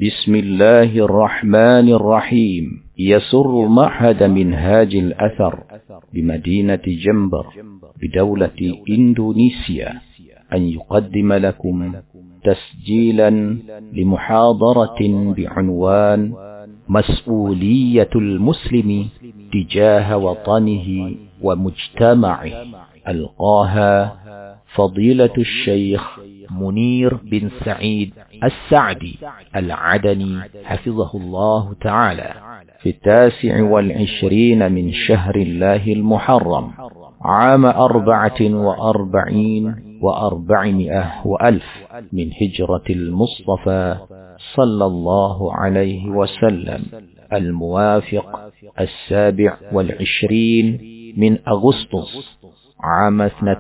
بسم الله الرحمن الرحيم. يسر معهد منهاج الأثر بمدينة جنبر بدولة إندونيسيا أن يقدم لكم تسجيلا لمحاضرة بعنوان مسؤولية المسلم تجاه وطنه ومجتمعه، ألقاها فضيلة الشيخ منير بن سعيد السعدي العدني حفظه الله تعالى في 29 من شهر الله المحرم عام 44 و400 وألف من هجرة المصطفى صلى الله عليه وسلم، الموافق 27 من أغسطس عام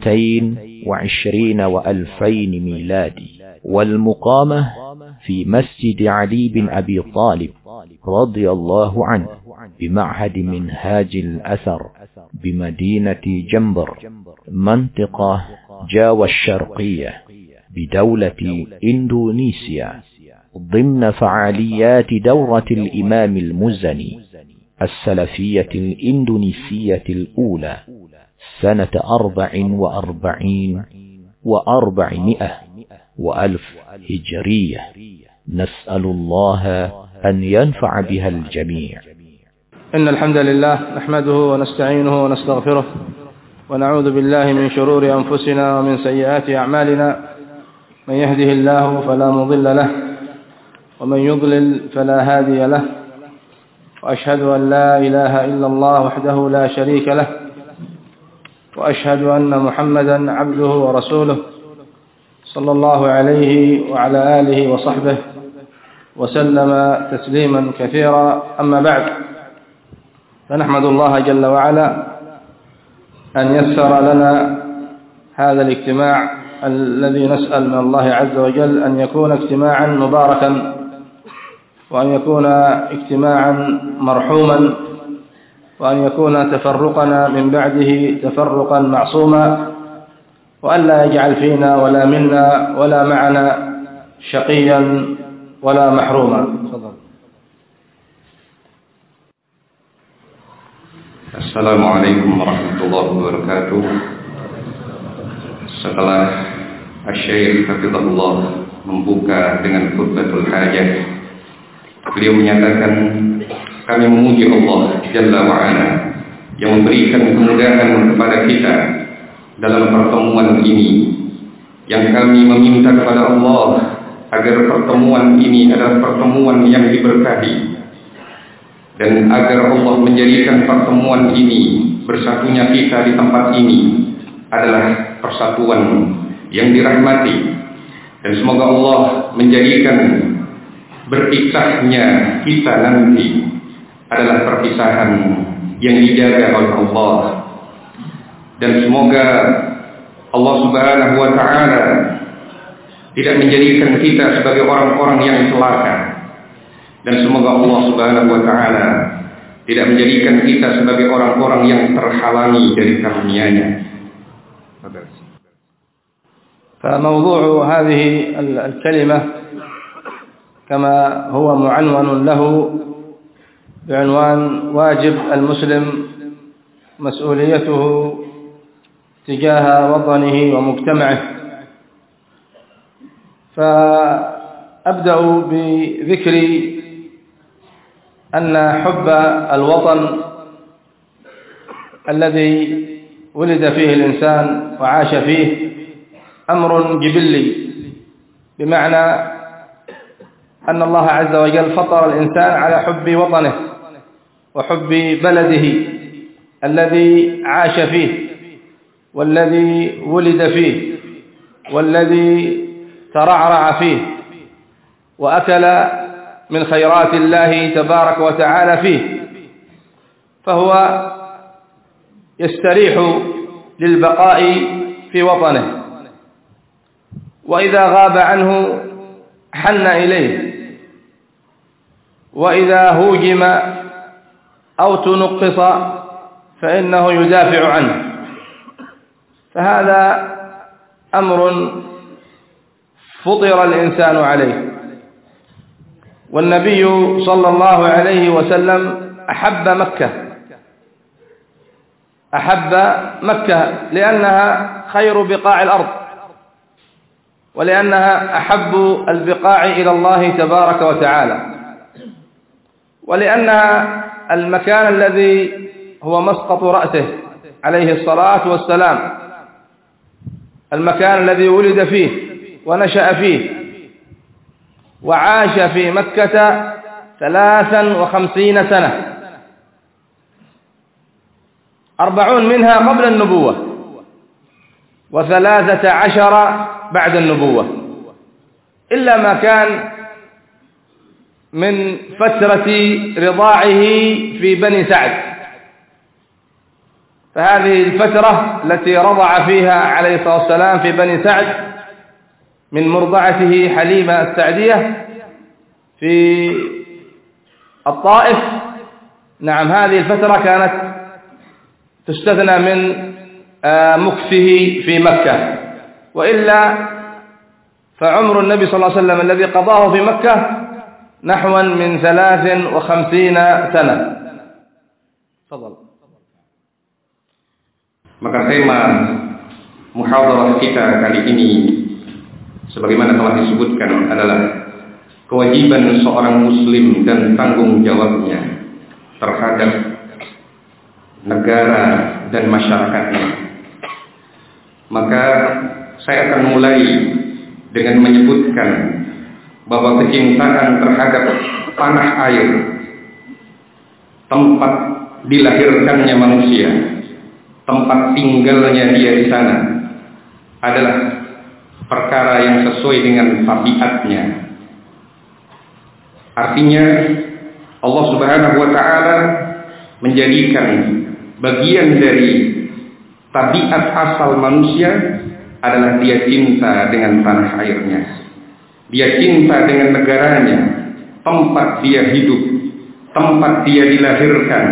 22 و2000 ميلادي، والمقامة في مسجد علي بن أبي طالب رضي الله عنه بمعهد منهاج الأثر بمدينة جنبر منطقة جاوة الشرقية بدولة إندونيسيا، ضمن فعاليات دورة الإمام المزني السلفية الإندونيسية الأولى سنة 44 و400 وألف هجرية. نسأل الله أن ينفع بها الجميع. إن الحمد لله نحمده ونستعينه ونستغفره ونعوذ بالله من شرور أنفسنا ومن سيئات أعمالنا، من يهده الله فلا مضل له ومن يضلل فلا هادي له، وأشهد أن لا إله إلا الله وحده لا شريك له، وأشهد أن محمدا عبده ورسوله صلى الله عليه وعلى آله وصحبه وسلم تسليما كثيرا. أما بعد، فنحمد الله جل وعلا أن يسر لنا هذا الاجتماع الذي نسأل من الله عز وجل أن يكون اجتماعا مباركا، وأن يكون اجتماعا مرحوما، وأن يكون تفرقنا من بعده تفرقا معصوما، وأن لا يجعل فينا ولا منا ولا معنا شقيا ولا محروما. Assalamualaikum warahmatullahi wabarakatuh. Setelah Asy-Syaikh Hafizahullah membuka dengan khutbatul hajah, beliau menyatakan, kami memuji Allah Jalla wa'ala yang memberikan kemudahan kepada kita dalam pertemuan ini, yang kami meminta kepada Allah agar pertemuan ini adalah pertemuan yang diberkahi, dan agar Allah menjadikan pertemuan ini, bersatunya kita di tempat ini adalah persatuan yang dirahmati, dan semoga Allah menjadikan berpisahnya kita nanti adalah perpisahan yang dijaga oleh Allah, dan semoga Allah Subhanahu wa ta'ala tidak menjadikan kita sebagai orang-orang yang celaka, dan semoga Allah Subhanahu wa ta'ala tidak menjadikan kita sebagai orang-orang yang terhalangi dari karunia-Nya. فموضوع هذه الكلمة كما هو معنون له بعنوان واجب المسلم مسؤوليته تجاه وطنه ومجتمعه. فأبدأ بذكر أن حب الوطن الذي ولد فيه الإنسان وعاش فيه أمر جبلي، بمعنى أن الله عز وجل فطر الإنسان على حب وطنه وحب بلده الذي عاش فيه والذي ولد فيه والذي ترعرع فيه وأكل من خيرات الله تبارك وتعالى فيه، فهو يستريح للبقاء في وطنه، وإذا غاب عنه حن إليه، وإذا هوجم أو تنقص فإنه يدافع عنه. فهذا أمر فطر الإنسان عليه، والنبي صلى الله عليه وسلم أحب مكة لأنها خير بقاع الأرض، ولأنها أحب البقاع إلى الله تبارك وتعالى، ولأنها المكان الذي هو مسقط رأسه عليه الصلاة والسلام، المكان الذي ولد فيه ونشأ فيه وعاش في مكة 53 سنة، 40 منها قبل النبوة و13 بعد النبوة، إلا ما كان من فترة رضاعه في بني سعد، فهذه الفترة التي رضع فيها عليه الصلاة والسلام في بني سعد من مرضعته حليمة السعدية في الطائف، نعم هذه الفترة كانت تستثنى من مكثه في مكة، وإلا فعمر النبي صلى الله عليه وسلم الذي قضاه في مكة نحو من 53 سنة. تفضل. Maka tema muhadharah kita kali ini sebagaimana telah disebutkan adalah kewajiban seorang muslim dan tanggung jawabnya terhadap negara dan masyarakatnya. Maka saya akan mulai dengan menyebutkan bahwa kecintaan terhadap tanah air, tempat dilahirkannya manusia, tempat tinggalnya dia di sana adalah perkara yang sesuai dengan tabiatnya. Artinya Allah Subhanahu wa taala menjadikan bagian dari tabiat asal manusia adalah dia cinta dengan tanah airnya. Dia cinta dengan negaranya, tempat dia hidup, tempat dia dilahirkan,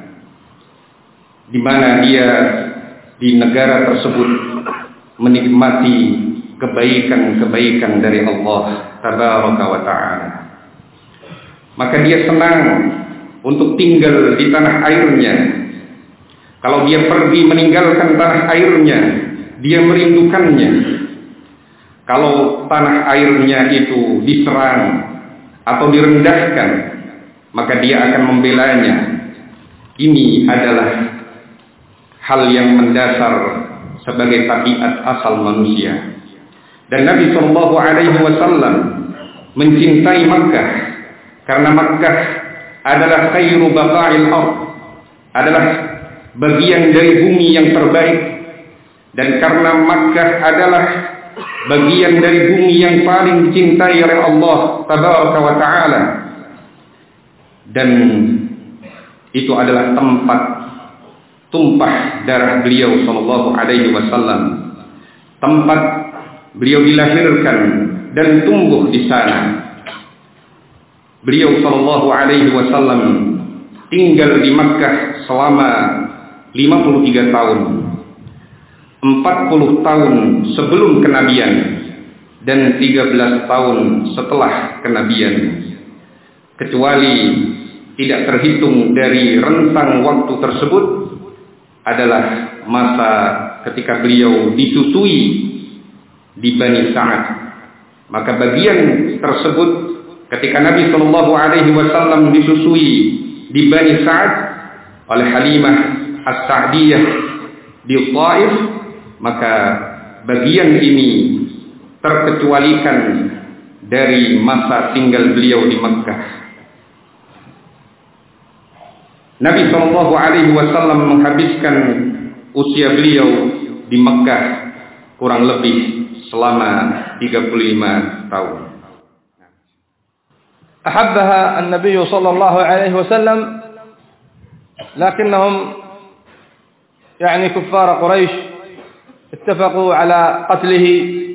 di mana dia di negara tersebut menikmati kebaikan-kebaikan dari Allah Tabaraka wa Ta'ala. Maka dia senang untuk tinggal di tanah airnya. Kalau dia pergi meninggalkan tanah airnya, dia merindukannya. Kalau tanah airnya itu diserang atau direndahkan, maka dia akan membelanya. Ini adalah hal yang mendasar sebagai tabiat asal manusia. Dan Nabi Shallallahu Alaihi Wasallam mencintai Makkah karena Makkah adalah khairu baqa'il ardh, adalah bagian dari bumi yang terbaik, dan karena Makkah adalah bagian dari bumi yang paling dicintai oleh Allah Tabaraka wa Ta'ala, dan itu adalah tempat tumpah darah beliau Sallallahu Alaihi Wasallam, tempat beliau dilahirkan dan tumbuh di sana. Beliau Sallallahu Alaihi Wasallam tinggal di Makkah selama 53 tahun, 40 tahun sebelum kenabian dan 13 tahun setelah kenabian, kecuali tidak terhitung dari rentang waktu tersebut adalah masa ketika beliau disusui di Bani Sa'ad. Maka bagian tersebut ketika Nabi Shallallahu Alaihi Wasallam disusui di Bani Sa'ad oleh Halimah As-Sa'diyah di Taif, maka bagian ini terkecualikan dari masa tinggal beliau di Makkah. Nabi Shallallahu Alaihi Wasallam menghabiskan usia beliau di Makkah kurang lebih selama 35 tahun. أحبها النبي صلى الله عليه وسلم، لكنهم يعني كفار قريش اتفقوا على قتله،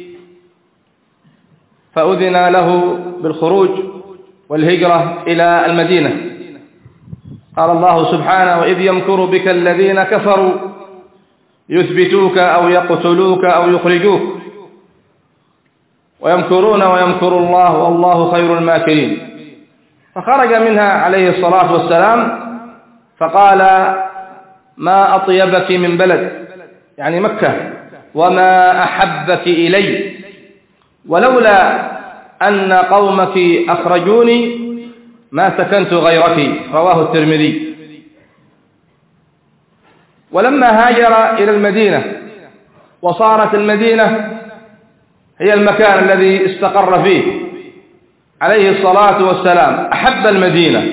فأذن له بالخروج والهجرة إلى المدينة. قال الله سبحانه: وإذ يمكر بك الذين كفروا يثبتوك أو يقتلوك أو يخرجوك ويمكرون ويمكر الله والله خير الماكرين. فخرج منها عليه الصلاة والسلام فقال: ما أطيبك من بلد، يعني مكة، وما أحبك إلي، ولولا أن قومك أخرجوني ما سكنت غيرك. رواه الترمذي. ولما هاجر إلى المدينة وصارت المدينة هي المكان الذي استقر فيه عليه الصلاة والسلام، أحب المدينة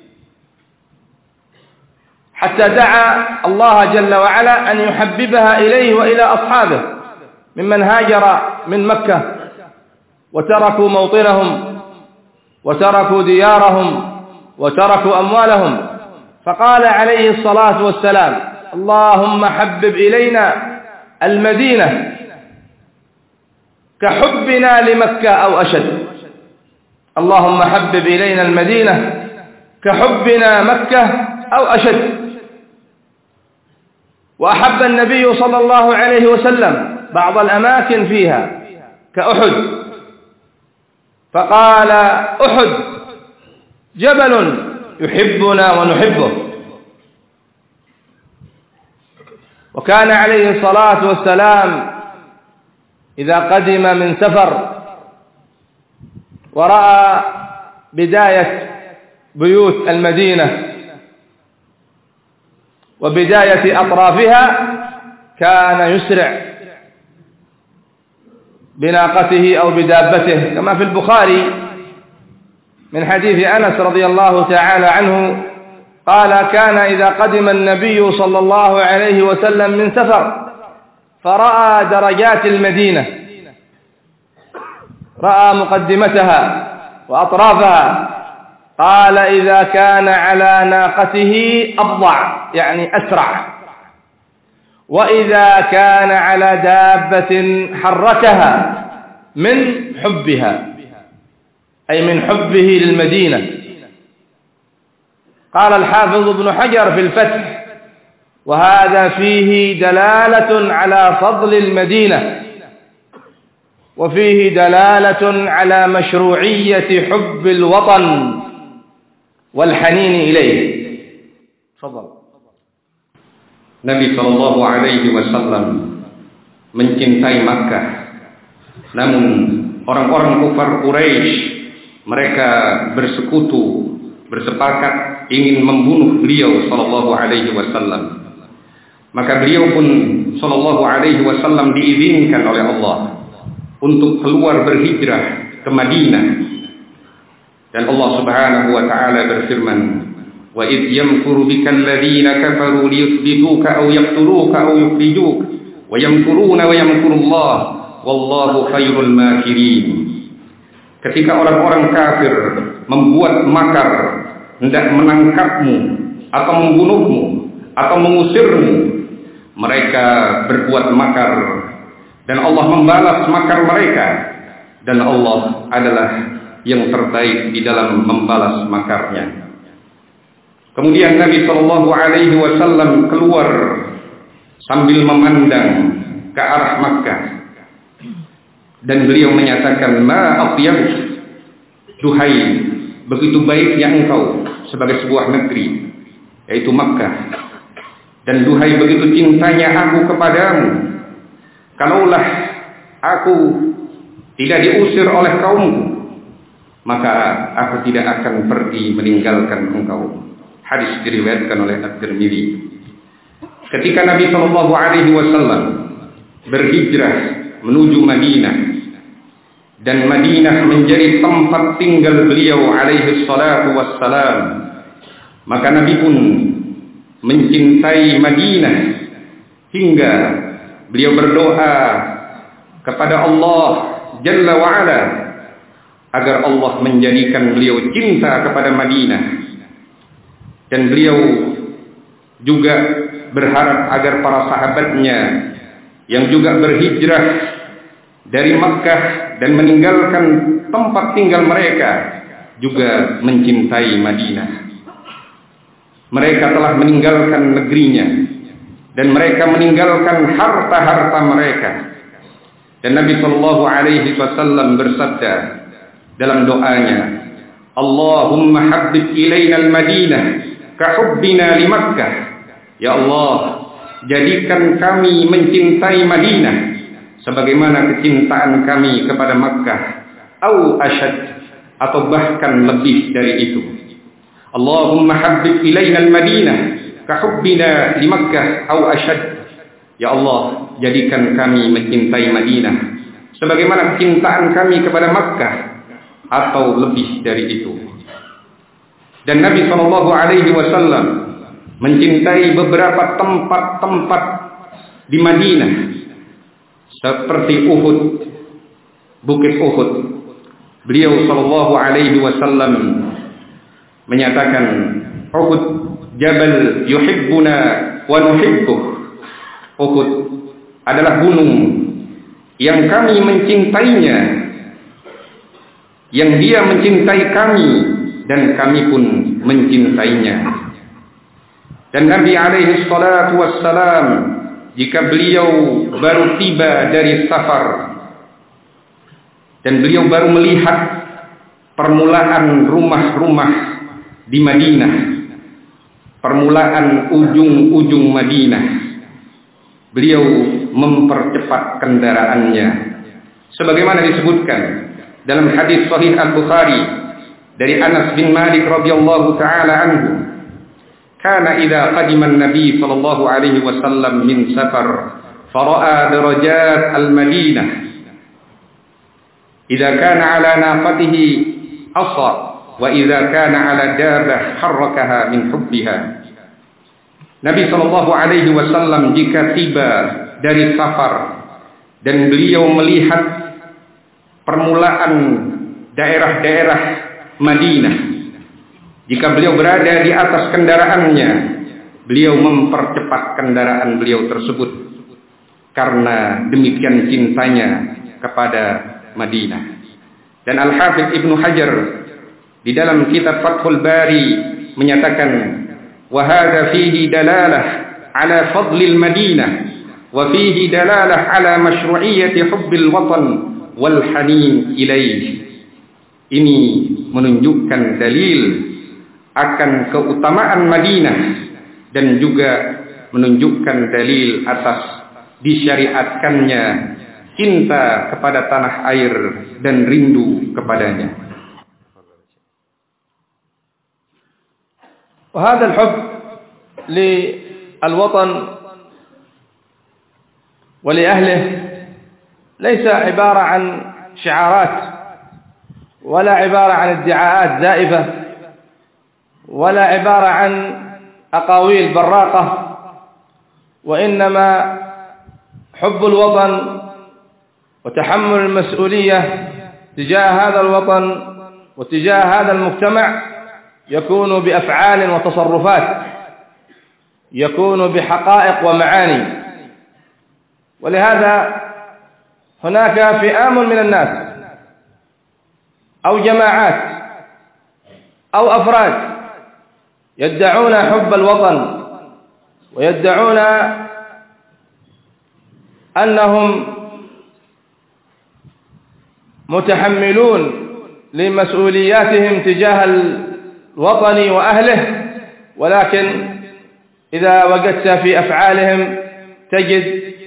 حتى دعا الله جل وعلا أن يحببها إليه وإلى أصحابه ممن هاجر من مكة وتركوا موطنهم وتركوا ديارهم وتركوا أموالهم. فقال عليه الصلاة والسلام: اللهم حبب إلينا المدينة كحبنا لمكة أو أشد. اللهم حبب إلينا المدينة كحبنا مكة أو أشد. وأحب النبي صلى الله عليه وسلم بعض الأماكن فيها كأحد، فقال: أحد جبل يحبنا ونحبه. وكان عليه الصلاة والسلام إذا قدم من سفر ورأى بداية بيوت المدينة وبداية أطرافها كان يسرع بناقته أو بدابته، كما في البخاري من حديث أنس رضي الله تعالى عنه قال: كان إذا قدم النبي صلى الله عليه وسلم من سفر فرأى درجات المدينة، رأى مقدمتها وأطرافها، قال: إذا كان على ناقته أبضع، يعني أسرع، وإذا كان على دابة حركها من حبها، أي من حبه للمدينة. قال الحافظ ابن حجر في الفتح: وهذا فيه دلالة على فضل المدينة، وفيه دلالة على مشروعية حب الوطن والحنين إليه. تفضل. Nabi Shallallahu Alaihi Wasallam mencintai Makkah, namun orang-orang kufar Quraisy mereka bersekutu, bersepakat ingin membunuh beliau Shallallahu Alaihi Wasallam. Maka beliau pun Shallallahu Alaihi Wasallam diizinkan oleh Allah untuk keluar berhijrah ke Madinah. Dan Allah Subhanahu wa taala berfirman: "Wa idh yamkuru bikal ladzina kafaru liyuthbituka aw yaqtuluka aw yukhrijuka wa yamkuruna wa yamkurullah wallahu khairul makirin." Ketika orang-orang kafir membuat makar hendak menangkapmu atau membunuhmu atau mengusirmu, mereka berbuat makar dan Allah membalas makar mereka, dan Allah adalah yang terbaik di dalam membalas makarnya. Kemudian Nabi Shallallahu Alaihi Wasallam keluar sambil memandang ke arah Makkah, dan beliau menyatakan: "Ma atyab, duhai begitu baiknya engkau sebagai sebuah negeri, yaitu Makkah, dan duhai begitu cintanya aku kepadamu. Kalaulah aku tidak diusir oleh kaumku, maka aku tidak akan pergi meninggalkan engkau." Hadis diriwayatkan oleh At-Tirmidzi. Ketika Nabi Shallallahu Alaihi Wasallam berhijrah menuju Madinah, dan Madinah menjadi tempat tinggal beliau alaihi salatu wassalam, maka Nabi pun mencintai Madinah hingga beliau berdoa kepada Allah Jalla wa'ala agar Allah menjadikan beliau cinta kepada Madinah. Dan beliau juga berharap agar para sahabatnya yang juga berhijrah dari Makkah dan meninggalkan tempat tinggal mereka juga mencintai Madinah. Mereka telah meninggalkan negerinya dan mereka meninggalkan harta-harta mereka. Dan Nabi Shallallahu Alaihi Wasallam bersabda dalam doanya: Allahumma habbib ilaina al-Madinah kahubbina li Makkah. Ya Allah, jadikan kami mencintai Madinah sebagaimana kecintaan kami kepada Makkah, au asyad, atau bahkan lebih dari itu. Allahumma habbib ilaina al-Madinah kahubbina li Makkah au asyad. Ya Allah, jadikan kami mencintai Madinah sebagaimana kecintaan kami kepada Makkah atau lebih dari itu. Dan Nabi SAW mencintai beberapa tempat-tempat di Madinah seperti Uhud, Bukit Uhud. Beliau SAW menyatakan, Uhud jabal yuhibbuna wa nuhibbuh. Uhud adalah gunung yang kami mencintainya, yang dia mencintai kami dan kami pun mencintainya. Dan Nabi alaihi salatu wassalam, jika beliau baru tiba dari safar dan beliau baru melihat permulaan rumah-rumah di Madinah, permulaan ujung-ujung Madinah, beliau mempercepat kendaraannya sebagaimana disebutkan dalam hadis sahih Al-Bukhari dari Anas bin Malik radhiyallahu taala anhu, kana idza qadima an-nabi sallallahu alaihi wasallam min safar fara'a darajat al-Madinah idza kana ala naqatihi asa wa idza kana ala dabah harrakaha min hubbiha. Nabi sallallahu alaihi wasallam jika tiba dari safar dan beliau melihat permulaan daerah-daerah Madinah, jika beliau berada di atas kendaraannya, beliau mempercepat kendaraan beliau tersebut karena demikian cintanya kepada Madinah. Dan Al-Hafidz Ibnu Hajar di dalam kitab Fathul Bari menyatakan, wa hadza fihi dalalah ala fadlil Madinah wa fihi dalalah ala masyru'iyyati hubbil watan wal hanin ilaih. Ini menunjukkan dalil akan keutamaan Madinah dan juga menunjukkan dalil atas disyariatkannya cinta kepada tanah air dan rindu kepadanya. وهذا الحب للوطن ولأهله ليس عبارة عن شعارات ولا عبارة عن ادعاءات زائفة ولا عبارة عن أقاويل براقة، وإنما حب الوطن وتحمل المسؤولية تجاه هذا الوطن وتجاه هذا المجتمع يكون بأفعال وتصرفات، يكون بحقائق ومعاني. ولهذا هناك فئام من الناس أو جماعات أو أفراد يدعون حب الوطن ويدعون أنهم متحملون لمسؤولياتهم تجاه الوطن وأهله، ولكن إذا وجدت في أفعالهم تجد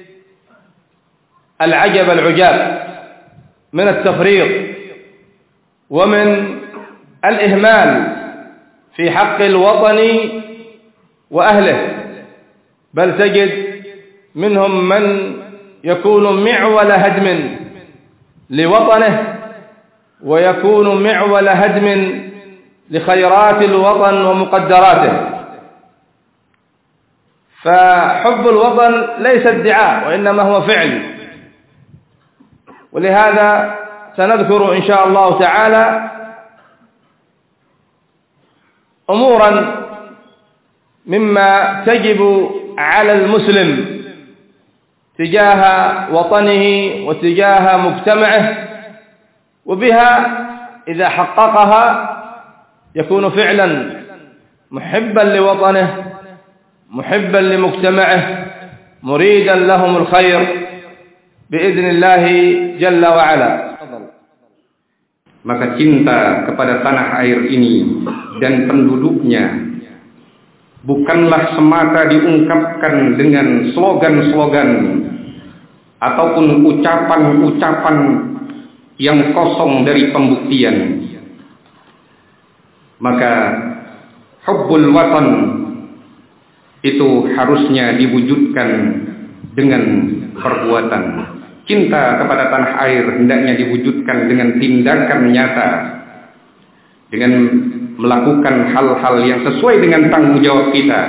العجب العجاب من التفريط ومن الإهمال في حق الوطن وأهله، بل تجد منهم من يكون معول هدم لوطنه ويكون معول هدم لخيرات الوطن ومقدراته. فحب الوطن ليس ادعاء وإنما هو فعل. ولهذا سنذكر إن شاء الله تعالى أمورا مما تجب على المسلم تجاه وطنه وتجاه مجتمعه، وبها إذا حققها يكون فعلا محبا لوطنه محبا لمجتمعه مريدا لهم الخير بإذن الله جل وعلا. maka cinta kepada tanah air ini dan penduduknya bukanlah semata diungkapkan dengan slogan-slogan ataupun ucapan-ucapan yang kosong dari pembuktian. Maka hubbul watan itu harusnya diwujudkan dengan perbuatan. Cinta kepada tanah air hendaknya diwujudkan dengan tindakan nyata, dengan melakukan hal-hal yang sesuai dengan tanggung jawab kita.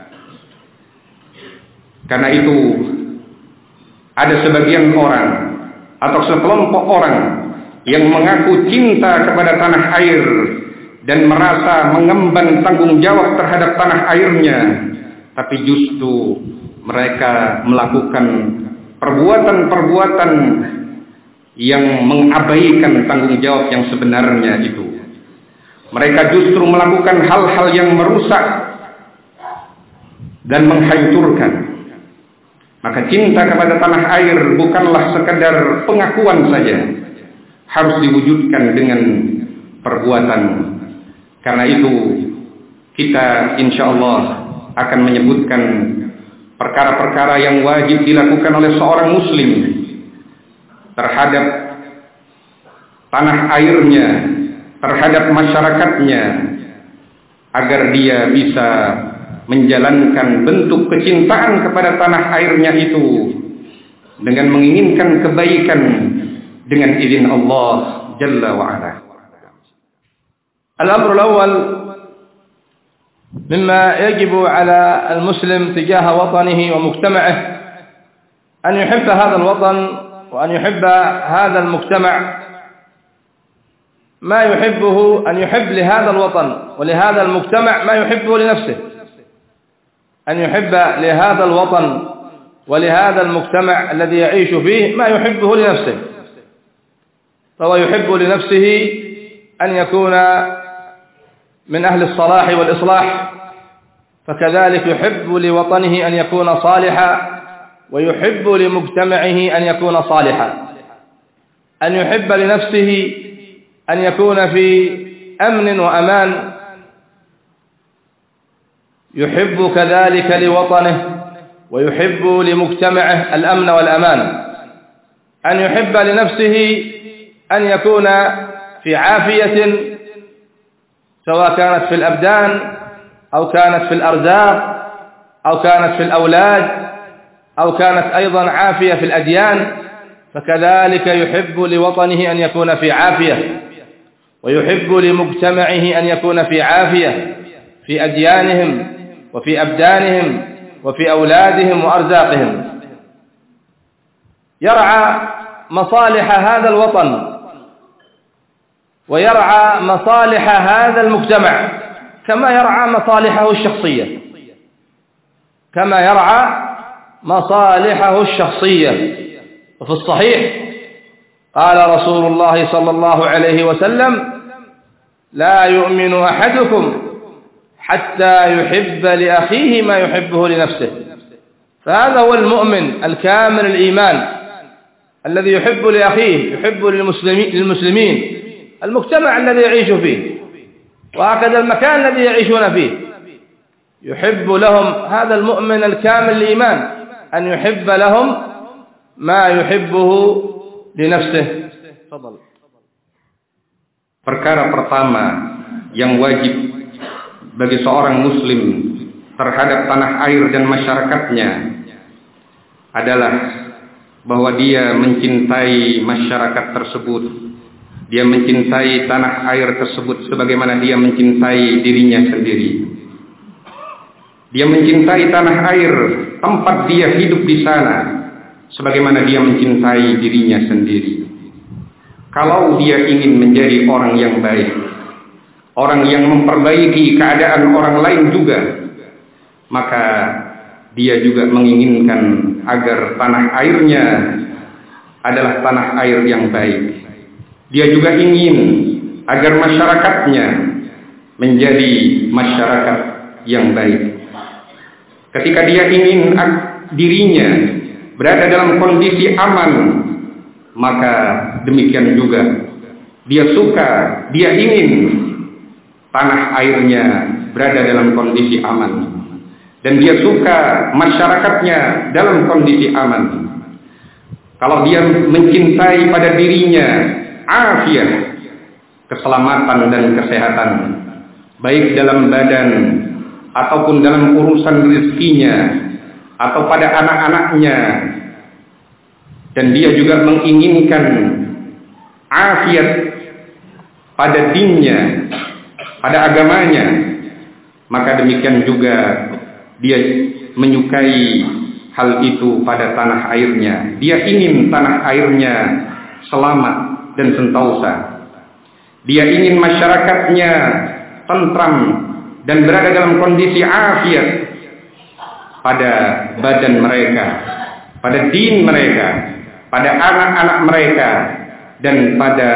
Karena itu ada sebagian orang atau sekelompok orang yang mengaku cinta kepada tanah air dan merasa mengemban tanggung jawab terhadap tanah airnya, tapi justru mereka melakukan perbuatan-perbuatan yang mengabaikan tanggung jawab yang sebenarnya itu. Mereka justru melakukan hal-hal yang merusak dan menghancurkan. Maka cinta kepada tanah air bukanlah sekadar pengakuan saja, harus diwujudkan dengan perbuatan. Karena itu kita insyaallah akan menyebutkan perkara-perkara yang wajib dilakukan oleh seorang muslim terhadap tanah airnya, terhadap masyarakatnya, agar dia bisa menjalankan bentuk kecintaan kepada tanah airnya itu dengan menginginkan kebaikan dengan izin Allah Jalla wa'ala. الأمر الأول مما يجب على المسلم تجاه وطنه ومجتمعه أن يحب هذا الوطن وأن يحب هذا المجتمع ما يحبه، أن يحب لهذا الوطن ولهذا المجتمع ما يحبه لنفسه، أن يحب لهذا الوطن ولهذا المجتمع الذي يعيش فيه ما يحبه لنفسه. فهو يحب لنفسه أن يكون من أهل الصلاح والإصلاح، فكذلك يحب لوطنه أن يكون صالحا ويحب لمجتمعه أن يكون صالحا. أن يحب لنفسه أن يكون في أمن وأمان، يحب كذلك لوطنه ويحب لمجتمعه الأمن والأمان. أن يحب لنفسه أن يكون في عافية، سواء كانت في الأبدان أو كانت في الأرزاق أو كانت في الأولاد أو كانت أيضا عافية في الأديان، فكذلك يحب لوطنه أن يكون في عافية، ويحب لمجتمعه أن يكون في عافية في أديانهم وفي أبدانهم وفي أولادهم وأرزاقهم. يرعى مصالح هذا الوطن ويرعى مصالح هذا المجتمع كما يرعى مصالحه الشخصية، كما يرعى مصالحه الشخصية. وفي الصحيح قال رسول الله صلى الله عليه وسلم: لا يؤمن أحدكم حتى يحب لأخيه ما يحبه لنفسه. فهذا هو المؤمن الكامل الإيمان الذي يحب لأخيه، يحب للمسلمين المجتمع الذي يعيش فيه، وهكذا المكان الذي يعيشون فيه يحب لهم. هذا المؤمن الكامل الإيمان أن يحب لهم ما يحبه لنفسه. تفضل. Perkara pertama yang wajib bagi seorang muslim terhadap tanah air dan masyarakatnya adalah bahwa dia mencintai masyarakat tersebut. Dia mencintai tanah air tersebut sebagaimana dia mencintai dirinya sendiri. Dia mencintai tanah air tempat dia hidup di sana sebagaimana dia mencintai dirinya sendiri. Kalau dia ingin menjadi orang yang baik, orang yang memperbaiki keadaan orang lain juga, maka dia juga menginginkan agar tanah airnya adalah tanah air yang baik. Dia juga ingin agar masyarakatnya menjadi masyarakat yang baik. Ketika dia ingin dirinya berada dalam kondisi aman, maka demikian juga dia suka, dia ingin tanah airnya berada dalam kondisi aman. Dan dia suka masyarakatnya dalam kondisi aman. Kalau dia mencintai pada dirinya afiat, keselamatan dan kesehatan, baik dalam badan ataupun dalam urusan rezekinya atau pada anak-anaknya, dan dia juga menginginkan afiat pada dinnya, pada agamanya, maka demikian juga dia menyukai hal itu pada tanah airnya. Dia ingin tanah airnya selamat dan sentosa. Dia ingin masyarakatnya tentram dan berada dalam kondisi afiat pada badan mereka, pada din mereka, pada anak-anak mereka, dan pada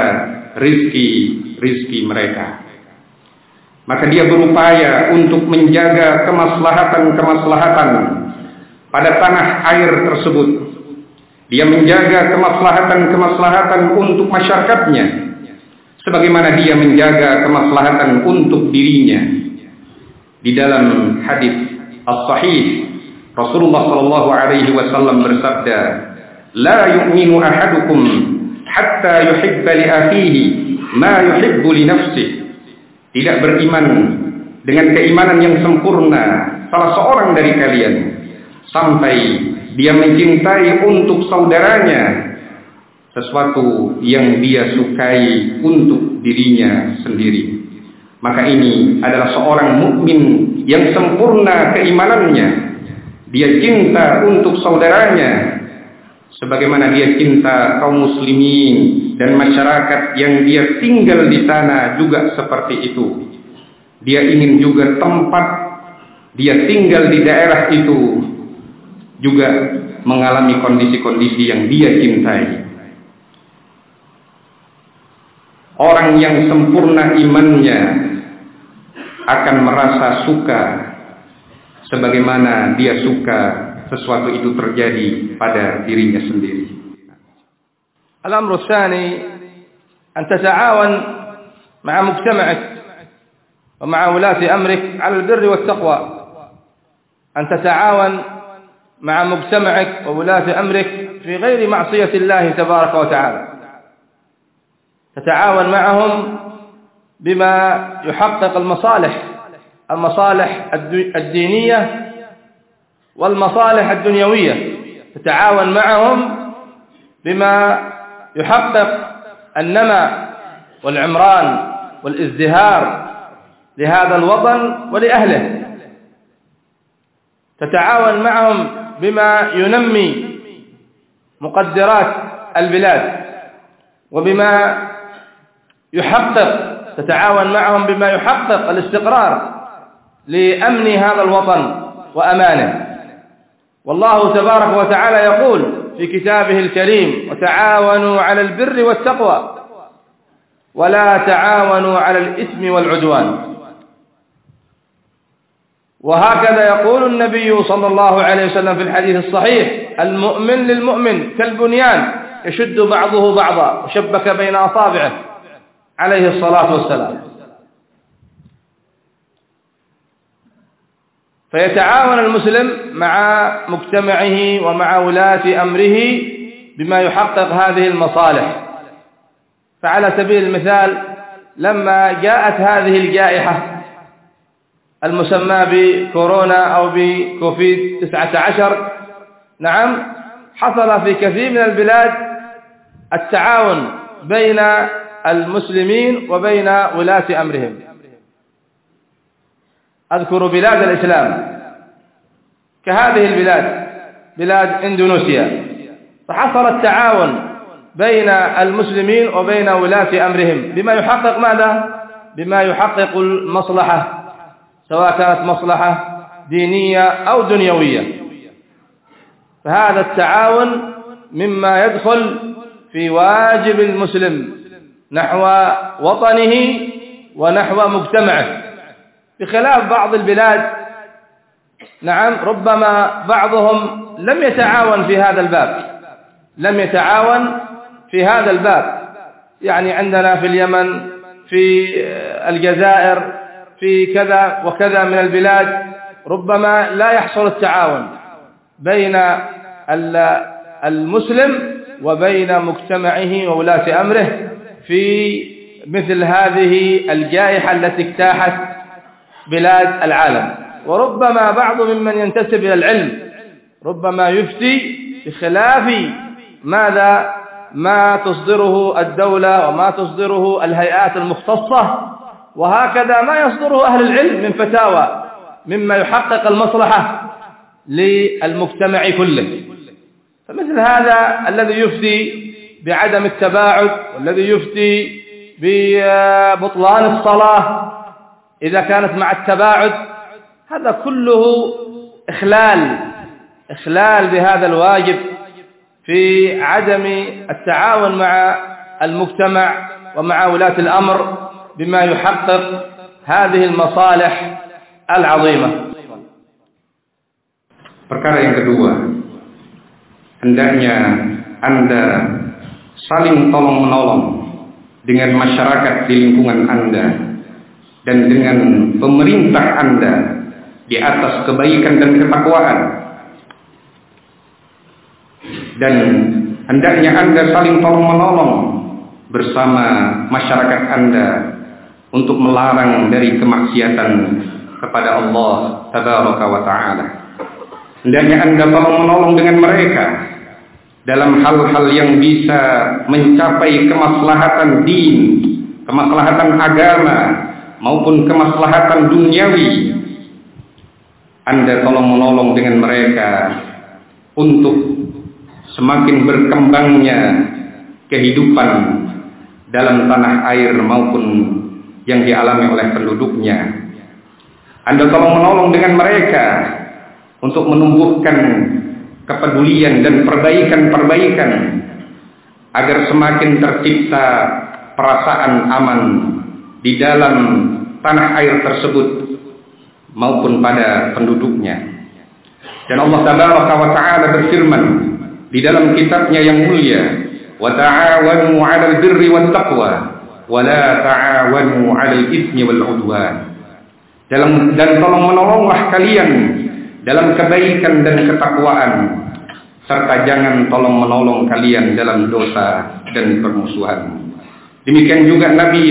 rizki mereka. Maka dia berupaya untuk menjaga kemaslahatan pada tanah air tersebut. Dia menjaga kemaslahatan untuk masyarakatnya, sebagaimana dia menjaga kemaslahatan untuk dirinya. Di dalam hadis as-sahih, Rasulullah sallallahu alaihi wasallam bersabda, "La yu'minu ahadukum hatta yuhibba li akhihi ma yuhibbu li nafsihi." Tidak beriman dengan keimanan yang sempurna salah seorang dari kalian sampai dia mencintai untuk saudaranya sesuatu yang dia sukai untuk dirinya sendiri. Maka ini adalah seorang mukmin yang sempurna keimanannya. Dia cinta untuk saudaranya sebagaimana dia cinta kaum muslimin dan masyarakat yang dia tinggal di sana juga seperti itu. Dia ingin juga tempat dia tinggal di daerah itu juga mengalami kondisi-kondisi yang dia cintai. Orang yang sempurna imannya akan merasa suka sebagaimana dia suka sesuatu itu terjadi pada dirinya sendiri. الأمر الثاني أن تتعاون مع مجتمعك ومع ولاة أمرك على البر والتقوى. أن تتعاون مع مجتمعك وولاة أمرك في غير معصية الله تبارك وتعالى. تتعاون معهم بما يحقق المصالح الدينية والمصالح الدنيوية. تتعاون معهم بما يحقق النماء والعمران والازدهار لهذا الوطن ولأهله. تتعاون معهم بما ينمي مقدرات البلاد وبما تتعاون معهم بما يحقق الاستقرار لأمن هذا الوطن وأمانه. والله تبارك وتعالى يقول في كتابه الكريم: وتعاونوا على البر والتقوى ولا تعاونوا على الإثم والعدوان. وهكذا يقول النبي صلى الله عليه وسلم في الحديث الصحيح: المؤمن للمؤمن كالبنيان يشد بعضه بعضا وشبك بين أصابعه، عليه الصلاة والسلام. فيتعاون المسلم مع مجتمعه ومع ولاة أمره بما يحقق هذه المصالح. فعلى سبيل المثال لما جاءت هذه الجائحة المسمى بكورونا أو بكوفيد 19، نعم، حصل في كثير من البلاد التعاون بين المسلمين وبين ولاة أمرهم. أذكر بلاد الإسلام كهذه البلاد، بلاد إندونيسيا، فحصل التعاون بين المسلمين وبين ولاة أمرهم بما يحقق ماذا؟ بما يحقق المصلحة، سواء كانت مصلحة دينية أو دنيوية. فهذا التعاون مما يدخل في واجب المسلم نحو وطنه ونحو مجتمعه، بخلاف بعض البلاد، نعم، ربما بعضهم لم يتعاون في هذا الباب، يعني عندنا في اليمن، في الجزائر، في كذا وكذا من البلاد ربما لا يحصل التعاون بين المسلم وبين مجتمعه وولاة أمره في مثل هذه الجائحة التي اجتاحت بلاد العالم. وربما بعض ممن ينتسب إلى العلم ربما يفتي بخلاف ما تصدره الدولة وما تصدره الهيئات المختصة، وهكذا ما يصدره أهل العلم من فتاوى مما يحقق المصلحة للمجتمع كله. فمثل هذا الذي يفتي بعدم التباعد، والذي يفتي ببطلان الصلاة إذا كانت مع التباعد، هذا كله إخلال بهذا الواجب في عدم التعاون مع المجتمع ومع ولاة الأمر بما يحقق هذه المصالح العظيمة. Perkara yang kedua, hendaknya Anda saling tolong-menolong dengan masyarakat di lingkungan Anda dan dengan pemerintah Anda di atas kebaikan dan ketakwaan. Dan hendaknya Anda saling tolong-menolong bersama masyarakat Anda untuk melarang dari kemaksiatan kepada Allah Tabaraka wa Ta'ala. Hendaknya Anda tolong-menolong dengan mereka dalam hal-hal yang bisa mencapai kemaslahatan din, kemaslahatan agama, maupun kemaslahatan duniawi. Anda tolong-menolong dengan mereka untuk semakin berkembangnya kehidupan dalam tanah air maupun yang dialami oleh penduduknya. Anda tolong-menolong dengan mereka untuk menumbuhkan kepedulian dan perbaikan-perbaikan agar semakin tercipta perasaan aman di dalam tanah air tersebut maupun pada penduduknya. Dan Allah Tabaraka wa Ta'ala berfirman di dalam kitabnya yang mulia, wa ta'awanu 'alal birri wat taqwa wa la ta'awanu 'alal itsmi wal 'udwan. Dan tolong-menolonglah kalian dalam kebaikan dan ketakwaan, serta jangan tolong-menolong kalian dalam dosa dan permusuhan. Demikian juga Nabi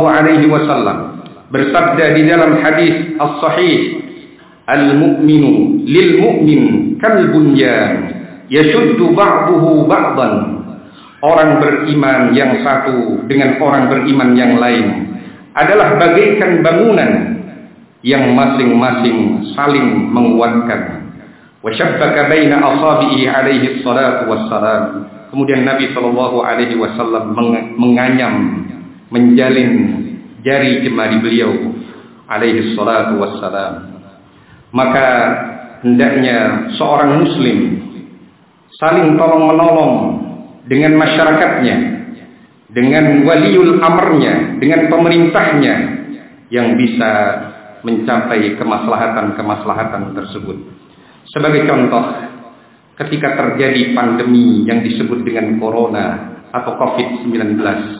SAW bersabda di dalam hadis as-sahih, al-mu'minu lil mu'min kal bunyan yashuddu ba'duhu ba'dan. Orang beriman yang satu dengan orang beriman yang lain adalah bagaikan bangunan yang masing-masing saling menguatkan. Wa shabbaka baina asabihi alaihi salatu wassalam. Kemudian Nabi SAW menganyam, menjalin jari jemari beliau alaihi salatu wassalam. Maka hendaknya seorang muslim saling tolong-menolong dengan masyarakatnya, dengan waliul amrnya, dengan pemerintahnya yang bisa mencapai kemaslahatan-kemaslahatan tersebut. Sebagai contoh, ketika terjadi pandemi yang disebut dengan corona atau COVID-19,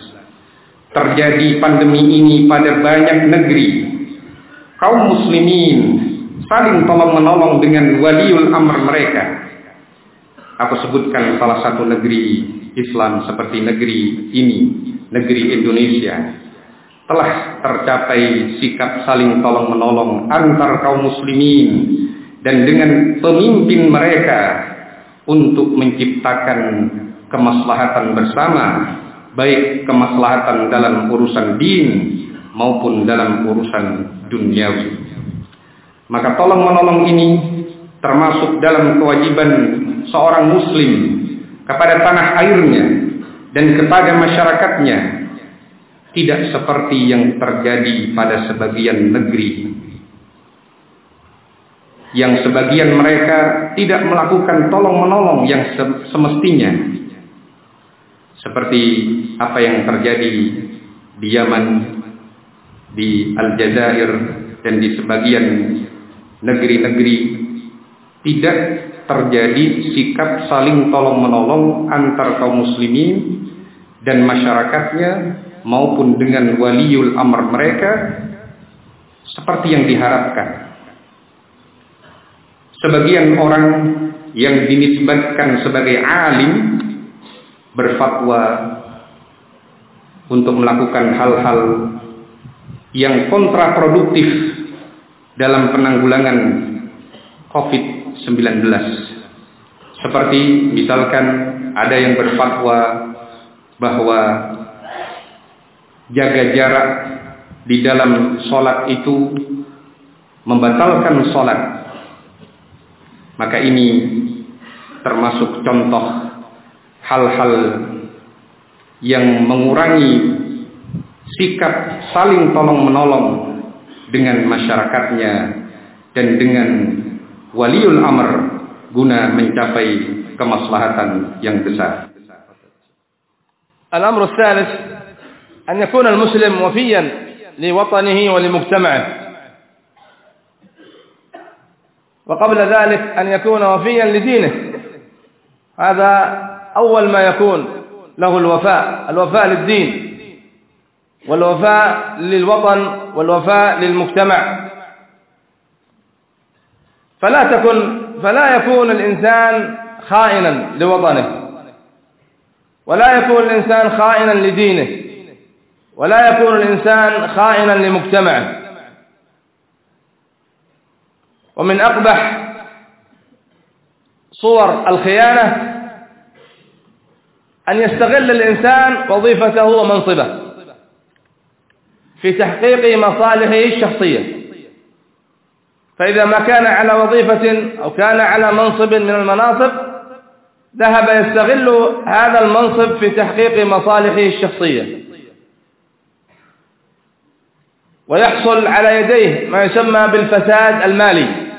terjadi pandemi ini pada banyak negeri, kaum muslimin saling tolong-menolong dengan waliul amr mereka. Aku sebutkan salah satu negeri Islam seperti negeri ini, negeri Indonesia, telah tercapai sikap saling tolong-menolong antar kaum muslimin dan dengan pemimpin mereka untuk menciptakan kemaslahatan bersama, baik kemaslahatan dalam urusan din maupun dalam urusan duniawi. Maka tolong-menolong ini termasuk dalam kewajiban seorang muslim kepada tanah airnya dan kepada masyarakatnya. Tidak seperti yang terjadi pada sebagian negeri, yang sebagian mereka tidak melakukan tolong-menolong yang semestinya, seperti apa yang terjadi di Yaman, di Aljazair, dan di sebagian negeri-negeri. Tidak terjadi sikap saling tolong-menolong antar kaum muslimin dan masyarakatnya maupun dengan waliul amr mereka seperti yang diharapkan. Sebagian orang yang dinisbatkan sebagai alim berfatwa untuk melakukan hal-hal yang kontraproduktif dalam penanggulangan COVID-19. Seperti misalkan ada yang berfatwa bahwa jaga jarak di dalam sholat itu membatalkan sholat. Maka ini termasuk contoh hal-hal yang mengurangi sikap saling tolong-menolong dengan masyarakatnya dan dengan waliul amr guna mencapai kemaslahatan yang besar. Al-amru ats-tsalits an yakuna al-muslim wafiyan li watanihi wa li mujtama'ih. وقبل ذلك أن يكون وفيا لدينه. هذا أول ما يكون له الوفاء للدين والوفاء للوطن والوفاء للمجتمع. فلا يكون الإنسان خائنا لوطنه، ولا يكون الإنسان خائنا لدينه، ولا يكون الإنسان خائنا لمجتمعه. ومن أقبح صور الخيانة أن يستغل الإنسان وظيفته ومنصبه في تحقيق مصالحه الشخصية. فإذا ما كان على وظيفة أو كان على منصب من المناصب ذهب يستغل هذا المنصب في تحقيق مصالحه الشخصية، ويحصل على يديه ما يسمى بالفساد المالي.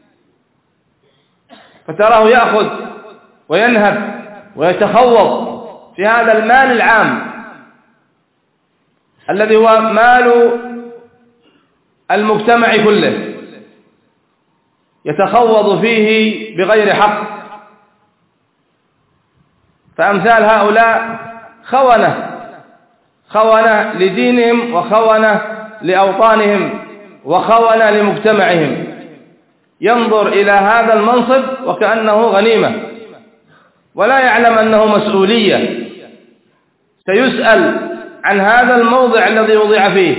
فتراه يأخذ وينهب ويتخوض في هذا المال العام الذي هو مال المجتمع كله، يتخوض فيه بغير حق. فأمثال هؤلاء خونة لدينهم وخونة لأوطانهم وخونة لمجتمعهم. ينظر إلى هذا المنصب وكأنه غنيمة، ولا يعلم أنه مسؤولية، سيسأل عن هذا الموضع الذي وضع فيه،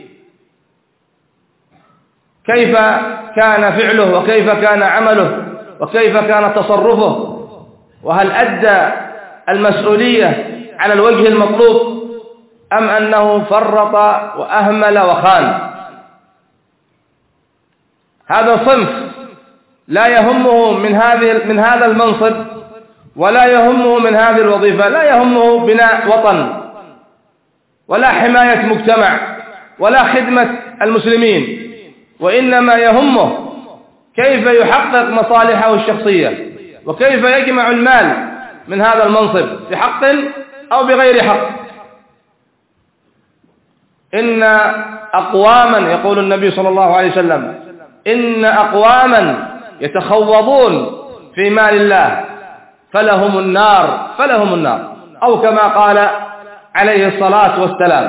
كيف كان فعله وكيف كان عمله وكيف كان تصرفه، وهل أدى المسؤولية على الوجه المطلوب أم أنه فرط وأهمل وخان. هذا صنف لا يهمه من هذا المنصب ولا يهمه من هذه الوظيفة، لا يهمه بناء وطن ولا حماية مجتمع ولا خدمة المسلمين، وإنما يهمه كيف يحقق مصالحه الشخصية وكيف يجمع المال من هذا المنصب بحق أو بغير حق. إن أقواما، يقول النبي صلى الله عليه وسلم، إن أقواما يتخوضون في مال الله فلهم النار، أو كما قال عليه الصلاة والسلام.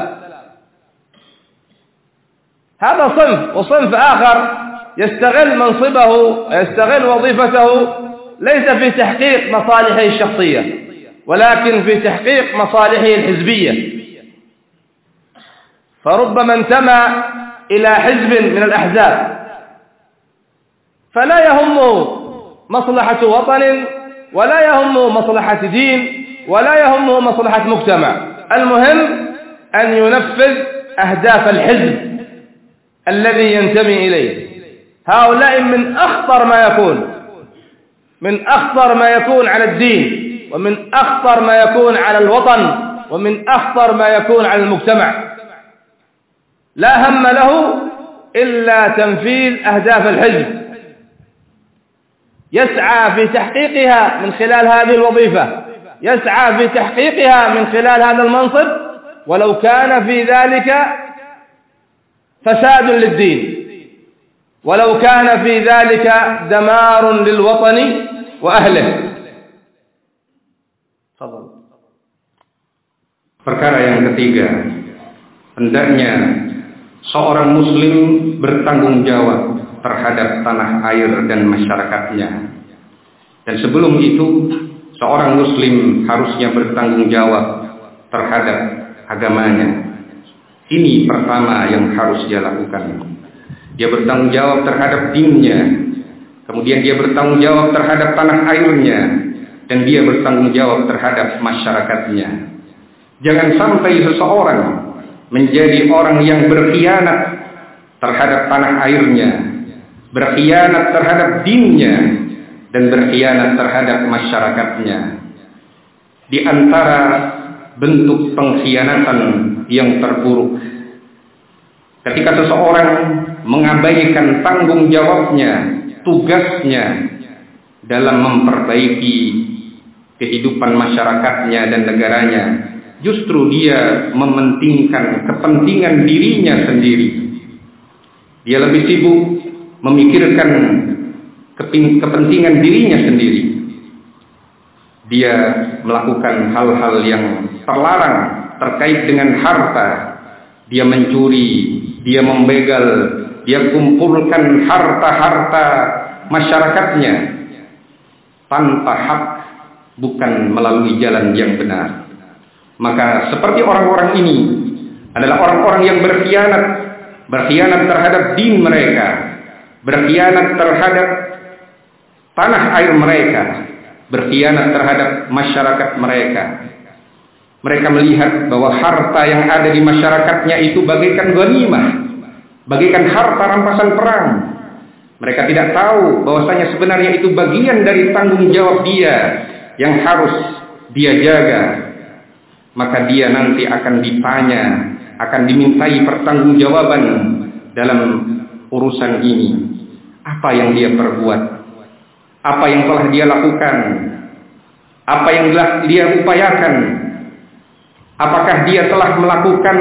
هذا صنف، وصنف آخر يستغل منصبه ويستغل وظيفته ليس في تحقيق مصالحه الشخصية ولكن في تحقيق مصالحه الحزبية. فربما انتمى إلى حزب من الأحزاب فلا يهمه مصلحة وطن ولا يهمه مصلحة دين ولا يهمه مصلحة مجتمع، المهم أن ينفذ أهداف الحزب الذي ينتمي إليه. هؤلاء من أخطر ما يكون على الدين، ومن أخطر ما يكون على الوطن، ومن أخطر ما يكون على المجتمع. لا هم له إلا تنفيذ أهداف الحزب، يسعى في تحقيقها من خلال هذه الوظيفة، يسعى في تحقيقها من خلال هذا المنصب، ولو كان في ذلك فساد للدين، ولو كان في ذلك دمار للوطن وأهله. تفضل. Perkara yang ketiga, hendaknya seorang muslim bertanggung jawab terhadap tanah air dan masyarakatnya. Dan sebelum itu, seorang muslim harusnya bertanggung jawab terhadap agamanya. Ini pertama yang harus dia lakukan. Dia bertanggung jawab terhadap dinnya, kemudian dia bertanggung jawab terhadap tanah airnya, dan dia bertanggung jawab terhadap masyarakatnya. Jangan sampai seseorang menjadi orang yang berkhianat terhadap tanah airnya, berkhianat terhadap dinnya, dan berkhianat terhadap masyarakatnya. Di antara bentuk pengkhianatan yang terburuk, ketika seseorang mengabaikan tanggung jawabnya, tugasnya dalam memperbaiki kehidupan masyarakatnya dan negaranya, justru dia mementingkan kepentingan dirinya sendiri. Dia lebih sibuk memikirkan kepentingan dirinya sendiri. Dia melakukan hal-hal yang terlarang terkait dengan harta. Dia mencuri, dia membegal, dia kumpulkan harta-harta masyarakatnya tanpa hak, bukan melalui jalan yang benar. Maka seperti orang-orang ini adalah orang-orang yang berkhianat terhadap din mereka, berkhianat terhadap tanah air mereka, berkhianat terhadap masyarakat mereka. Mereka melihat bahwa harta yang ada di masyarakatnya itu bagaikan ghanimah, bagaikan harta rampasan perang. Mereka tidak tahu bahwasanya sebenarnya itu bagian dari tanggung jawab dia yang harus dia jaga. Maka dia nanti akan ditanya, akan dimintai pertanggungjawaban dalam urusan ini. Apa yang dia perbuat? Apa yang telah dia lakukan? Apa yang telah dia upayakan? Apakah dia telah melakukan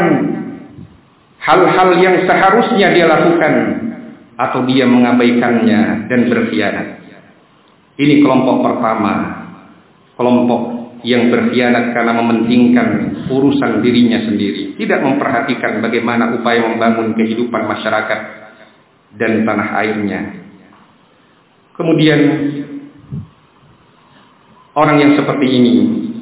hal-hal yang seharusnya dia lakukan, atau dia mengabaikannya dan berkhianat? Ini kelompok pertama, kelompok yang berkhianat karena mementingkan urusan dirinya sendiri, tidak memperhatikan bagaimana upaya membangun kehidupan masyarakat dan tanah airnya. Kemudian orang yang seperti ini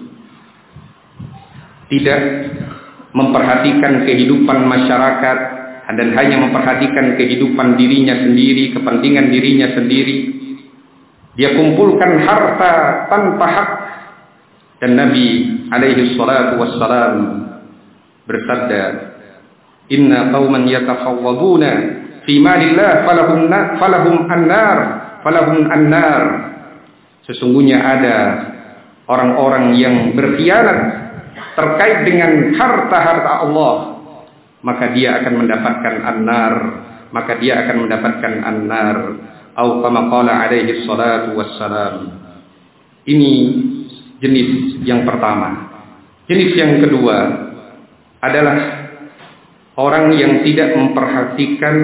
tidak memperhatikan kehidupan masyarakat dan hanya memperhatikan kehidupan dirinya sendiri, kepentingan dirinya sendiri. Dia kumpulkan harta tanpa hak. Dan Nabi alaihi salatu wassalam bersabda, "Inna qauman yatakhawwaduna fi malillah falahum annar." Sesungguhnya ada orang-orang yang berkhianat terkait dengan harta-harta Allah, maka dia akan mendapatkan annar, maka dia akan mendapatkan annar. Atau kama qala alaihi salatu wassalam. Ini jenis yang pertama. Jenis yang kedua adalah orang yang tidak memperhatikan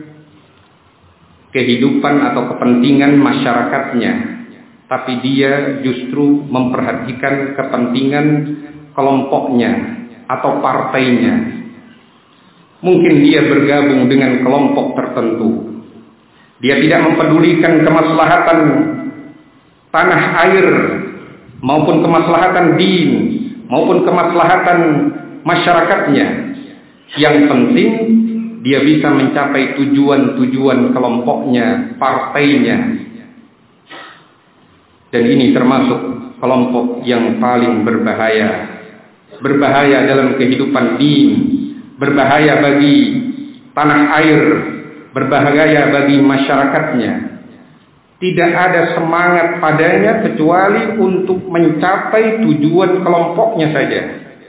kehidupan atau kepentingan masyarakatnya, tapi dia justru memperhatikan kepentingan kelompoknya atau partainya. Mungkin dia bergabung dengan kelompok tertentu. Dia tidak mempedulikan kemaslahatan tanah air, maupun kemaslahatan din, maupun kemaslahatan masyarakatnya. Yang penting dia bisa mencapai tujuan-tujuan kelompoknya, partainya. Dan ini termasuk kelompok yang paling berbahaya. Berbahaya dalam kehidupan din, berbahaya bagi tanah air, berbahaya bagi masyarakatnya. Tidak ada semangat padanya kecuali untuk mencapai tujuan kelompoknya saja.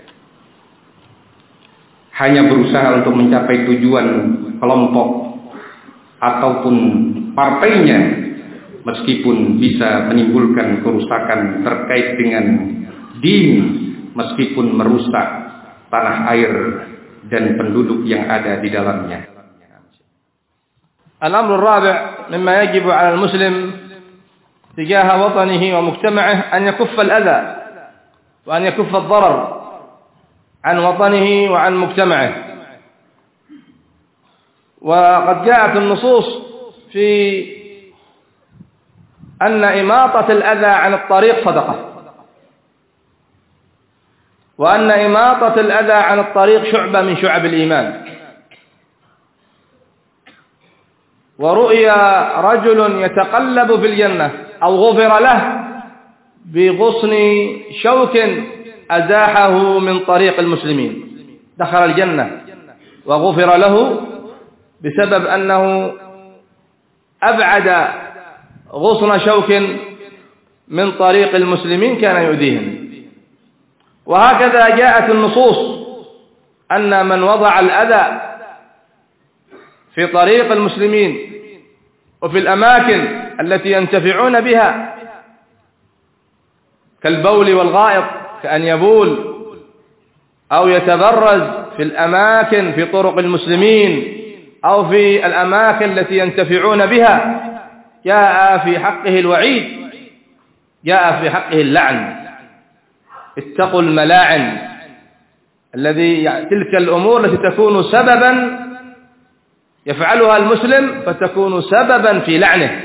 Hanya berusaha untuk mencapai tujuan kelompok ataupun partainya, meskipun bisa menimbulkan kerusakan terkait dengan din, meskipun merusak tanah air dan penduduk yang ada di dalamnya. الأمر الرابع مما يجب على المسلم تجاه وطنه ومجتمعه أن يكف الأذى وأن يكف الضرر عن وطنه وعن مجتمعه. وقد جاءت النصوص في أن إماطة الأذى عن الطريق صدقة، وأن إماطة الأذى عن الطريق شعبة من شعب الإيمان. ورؤيا رجل يتقلب في الجنة أو غفر له بغصن شوك أزاحه من طريق المسلمين، دخل الجنة وغفر له بسبب أنه أبعد غصن شوك من طريق المسلمين كان يؤذيهم. وهكذا جاءت النصوص أن من وضع الأذى في طريق المسلمين وفي الأماكن التي ينتفعون بها كالبول والغائط، كأن يبول أو يتبرز في الأماكن في طرق المسلمين أو في الأماكن التي ينتفعون بها، جاء في حقه الوعيد، جاء في حقه اللعن. اتقوا الملاعن تلك الأمور التي تكون سببا يفعلها المسلم فتكون سببا في لعنه.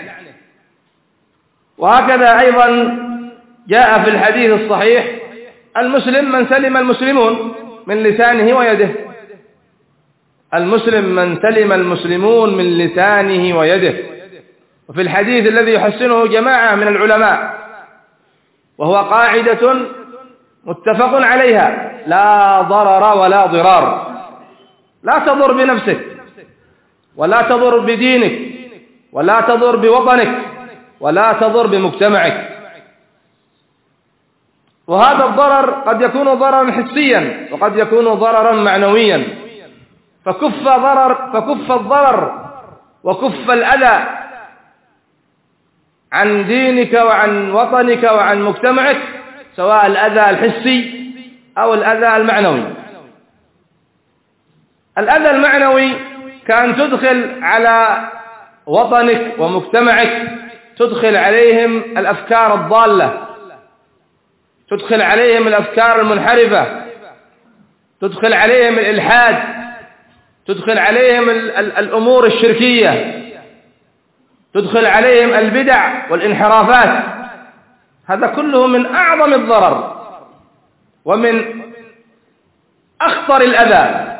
وهكذا أيضا جاء في الحديث الصحيح: المسلم من سلم المسلمون من لسانه ويده. المسلم من سلم المسلمون من لسانه ويده. وفي الحديث الذي يحسنه جماعة من العلماء، وهو قاعدة متفق عليها: لا ضرر ولا ضرار. لا تضر بنفسك، ولا تضر بدينك، ولا تضر بوطنك، ولا تضر بمجتمعك. وهذا الضرر قد يكون ضررا حسيا وقد يكون ضررا معنويا. فكف الضرر وكف الأذى عن دينك وعن وطنك وعن مجتمعك، سواء الأذى الحسي أو الأذى المعنوي. الأذى المعنوي كان تدخل على وطنك ومجتمعك، تدخل عليهم الأفكار الضالة، تدخل عليهم الأفكار المنحرفة، تدخل عليهم الإلحاد، تدخل عليهم الأمور الشركية، تدخل عليهم البدع والانحرافات. هذا كله من أعظم الضرر ومن أخطر الأذى.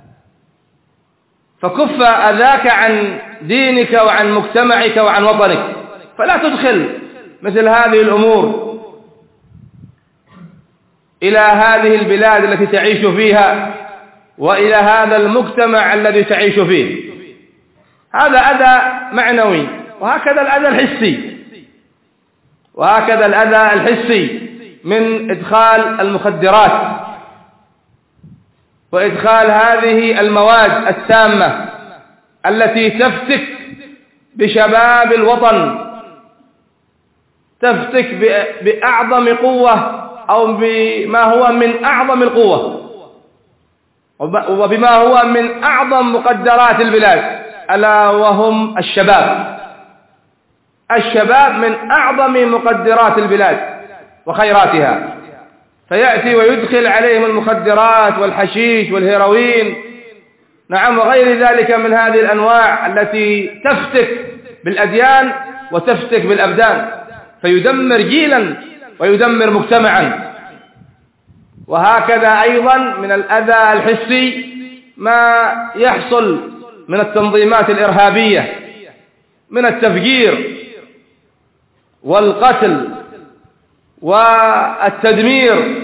فكف أذاك عن دينك وعن مجتمعك وعن وطنك، فلا تدخل مثل هذه الأمور إلى هذه البلاد التي تعيش فيها وإلى هذا المجتمع الذي تعيش فيه. هذا أذى معنوي. وهكذا الأذى الحسي، وهكذا الأذى الحسي من إدخال المخدرات وإدخال هذه المواد السامة التي تفتك بشباب الوطن، تفتك بأعظم قوة أو بما هو من أعظم القوة وبما هو من أعظم مقدرات البلاد، ألا وهم الشباب. الشباب من أعظم مقدرات البلاد وخيراتها، فيأتي ويدخل عليهم المخدرات والحشيش والهيروين، نعم، وغير ذلك من هذه الأنواع التي تفتك بالأديان وتفتك بالأبدان، فيدمر جيلا ويدمر مجتمعا. وهكذا أيضا من الأذى الحسي ما يحصل من التنظيمات الإرهابية من التفجير والقتل والتدمير،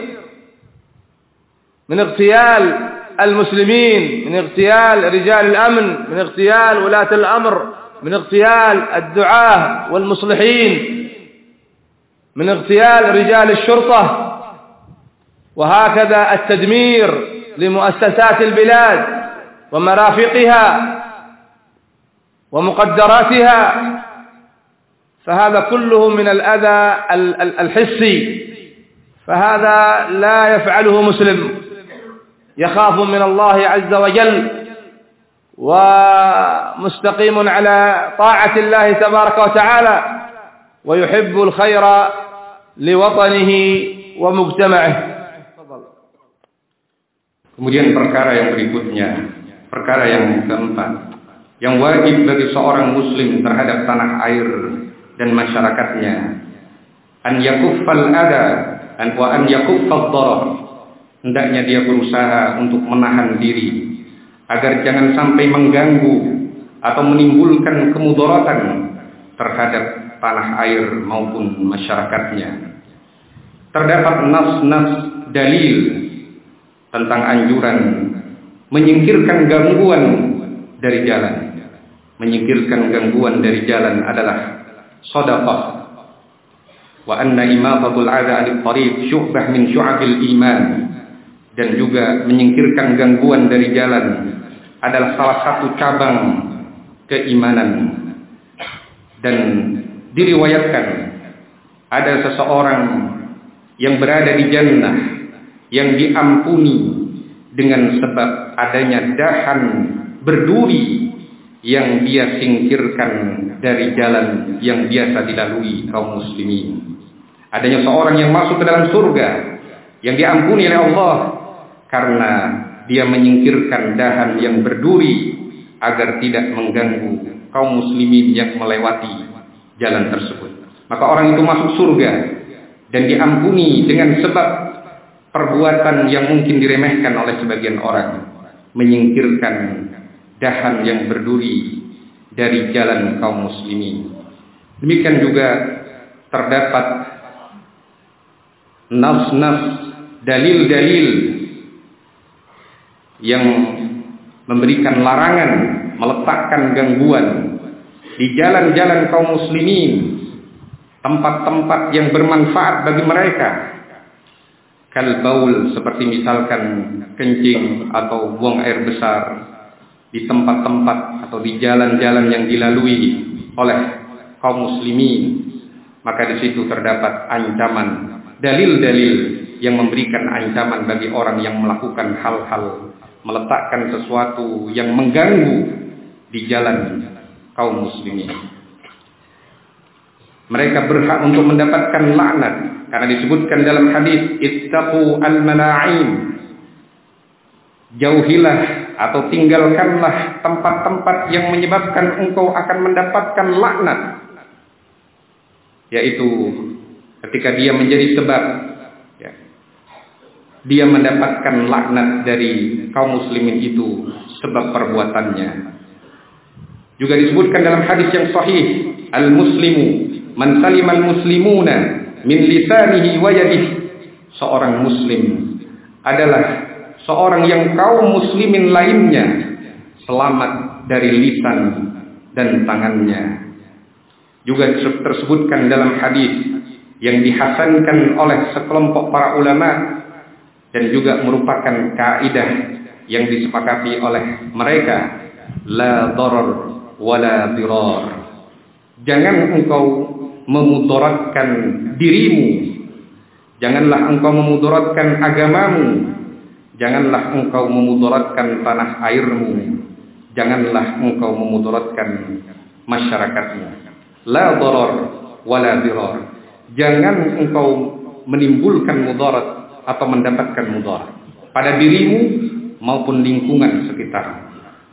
من اغتيال المسلمين، من اغتيال رجال الأمن، من اغتيال ولاة الأمر، من اغتيال الدعاة والمصلحين، من اغتيال رجال الشرطة. وهكذا التدمير لمؤسسات البلاد ومرافقها ومقدراتها. فهذا كله من الأذى الحسي، فهذا لا يفعله مسلم يخاف من الله عز وجل ومستقيم على طاعة الله تبارك وتعالى ويحب الخير لوطنه ومجتمعه. Kemudian perkara yang berikutnya, perkara yang keempat, yang wajib bagi seorang muslim terhadap tanah air dan masyarakatnya, an yakuffal ada wa an yakuffad darar. Hendaknya dia berusaha untuk menahan diri agar jangan sampai mengganggu atau menimbulkan kemudaratan terhadap tanah air maupun masyarakatnya. Terdapat nas-nas dalil tentang anjuran menyingkirkan gangguan dari jalan. Menyingkirkan gangguan dari jalan adalah shadaqah. Wa anna imatatul adha 'anil tariq syu'bah min syu'abil iman. Dan juga menyingkirkan gangguan dari jalan adalah salah satu cabang keimanan. Dan diriwayatkan ada seseorang yang berada di jannah yang diampuni dengan sebab adanya dahan berduri yang dia singkirkan dari jalan yang biasa dilalui kaum muslimin. Adanya seorang yang masuk ke dalam surga yang diampuni oleh Allah karena dia menyingkirkan dahan yang berduri agar tidak mengganggu kaum muslimin yang melewati jalan tersebut. Maka orang itu masuk surga dan diampuni dengan sebab perbuatan yang mungkin diremehkan oleh sebagian orang, menyingkirkan dahan yang berduri dari jalan kaum muslimin. Demikian juga terdapat nas-nas, dalil-dalil yang memberikan larangan meletakkan gangguan di jalan-jalan kaum muslimin, tempat-tempat yang bermanfaat bagi mereka, kalbaul, seperti misalkan kencing atau buang air besar di tempat-tempat atau di jalan-jalan yang dilalui oleh kaum muslimin. Maka di situ terdapat ancaman, dalil-dalil yang memberikan ancaman bagi orang yang melakukan hal-hal, meletakkan sesuatu yang mengganggu di jalan kaum muslimin. Mereka berhak untuk mendapatkan laknat karena disebutkan dalam hadis ittaqu al-mana'im. Jauhilah atau tinggalkanlah tempat-tempat yang menyebabkan engkau akan mendapatkan laknat, yaitu ketika dia menjadi sebab dia mendapatkan laknat dari kaum muslimin itu sebab perbuatannya. Juga disebutkan dalam hadis yang sahih, al-muslimu man salimal muslimuna min lisanihi wa yadihi. Seorang muslim adalah seorang yang kaum muslimin lainnya selamat dari lisan dan tangannya. Juga tersebutkan dalam hadis yang dihasankan oleh sekelompok para ulama dan juga merupakan kaidah yang disepakati oleh mereka, la darar wala dirar. Jangan engkau memudaratkan dirimu, janganlah engkau memudaratkan agamamu, janganlah engkau memudaratkan tanah airmu, janganlah engkau memudaratkan masyarakatmu. La darar wala dirar. Jangan engkau menimbulkan mudarat atau mendapatkan mudarat pada dirimu maupun lingkungan sekitar.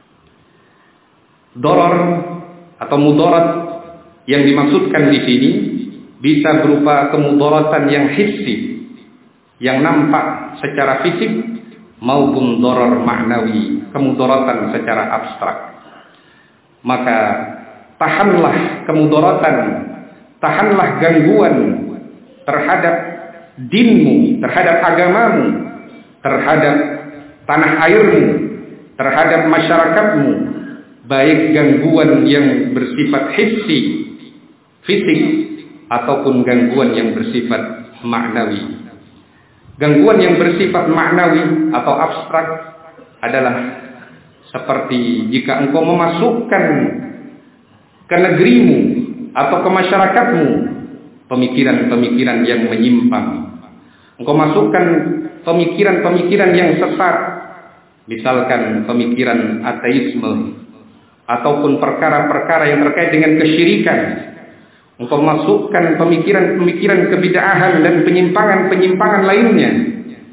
Darar atau mudarat yang dimaksudkan di sini bisa berupa kemudaratan yang hissi, yang nampak secara fisik, maupun darar maknawi, kemudaratan secara abstrak. Maka tahanlah kemudaratan, tahanlah gangguan terhadap dinmu, terhadap agamamu, terhadap tanah airmu, terhadap masyarakatmu, baik gangguan yang bersifat hissi, fisik, ataupun gangguan yang bersifat maknawi. Gangguan yang bersifat maknawi atau abstrak adalah seperti jika engkau memasukkan ke negerimu atau ke masyarakatmu pemikiran-pemikiran yang menyimpang. Engkau masukkan pemikiran-pemikiran yang sesat, misalkan pemikiran ateisme ataupun perkara-perkara yang terkait dengan kesyirikan. Engkau masukkan pemikiran-pemikiran kebid'ahan dan penyimpangan-penyimpangan lainnya.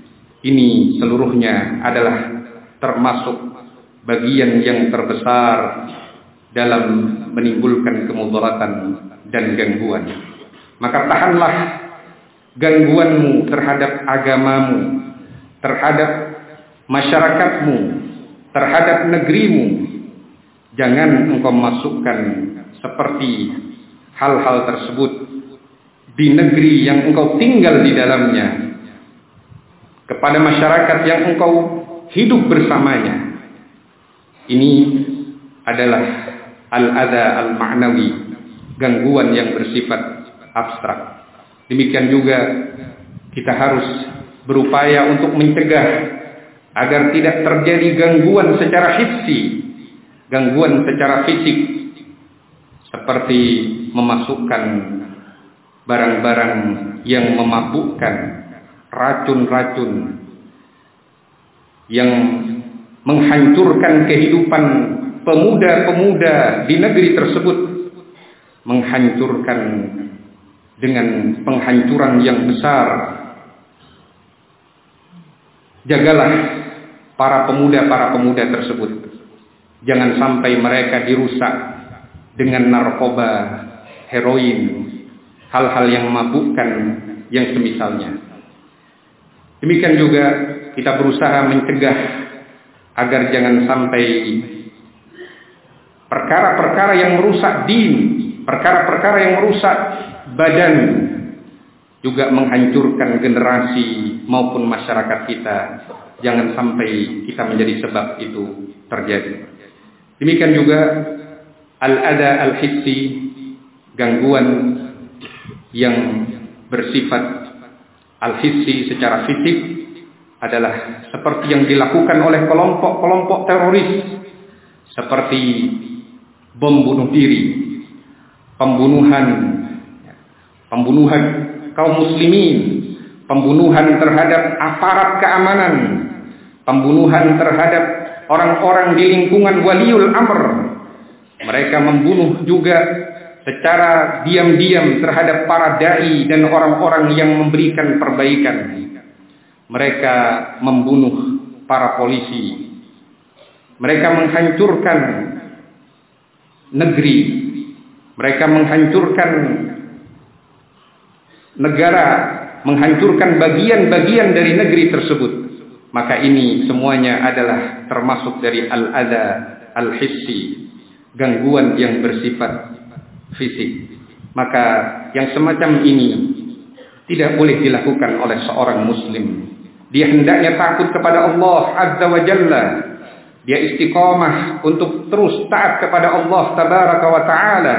ini seluruhnya adalah termasuk bagian yang terbesar dalam menimbulkan kemudaratan dan gangguan. Maka tahanlah gangguanmu terhadap agamamu, terhadap masyarakatmu, terhadap negerimu. Jangan engkau masukkan seperti hal-hal tersebut di negeri yang engkau tinggal di dalamnya, kepada masyarakat yang engkau hidup bersamanya. Ini adalah al-adha al-ma'nawi, gangguan yang bersifat abstrak. Demikian juga kita harus berupaya untuk mencegah agar tidak terjadi gangguan secara hissi, gangguan secara fisik, seperti memasukkan barang-barang yang memabukkan, racun-racun yang menghancurkan kehidupan pemuda-pemuda di negeri tersebut, menghancurkan dengan penghancuran yang besar. Jagalah para pemuda tersebut. Jangan sampai mereka dirusak dengan narkoba, heroin, hal-hal yang memabukkan yang semisalnya. Demikian juga kita berusaha mencegah agar jangan sampai perkara-perkara yang merusak din, perkara-perkara yang merusak badan, juga menghancurkan generasi maupun masyarakat kita. Jangan sampai kita menjadi sebab itu terjadi. Demikian juga al-adha al-hissi, gangguan yang bersifat al-hissi secara fisik, adalah seperti yang dilakukan oleh kelompok-kelompok teroris, seperti bom bunuh diri, pembunuhan kaum muslimin, pembunuhan terhadap aparat keamanan, pembunuhan terhadap orang-orang di lingkungan waliul amr. Mereka membunuh juga secara diam-diam terhadap para dai dan orang-orang yang memberikan perbaikan. Mereka membunuh para polisi. Mereka menghancurkan negeri. Mereka menghancurkan negara, menghancurkan bagian-bagian dari negeri tersebut. Maka ini semuanya adalah termasuk dari al-adha al-hissi, gangguan yang bersifat fisik. Maka yang semacam ini tidak boleh dilakukan oleh seorang muslim. Dia hendaknya takut kepada Allah Azza wa Jalla. Dia istiqamah untuk terus taat kepada Allah Tabaraka wa Ta'ala.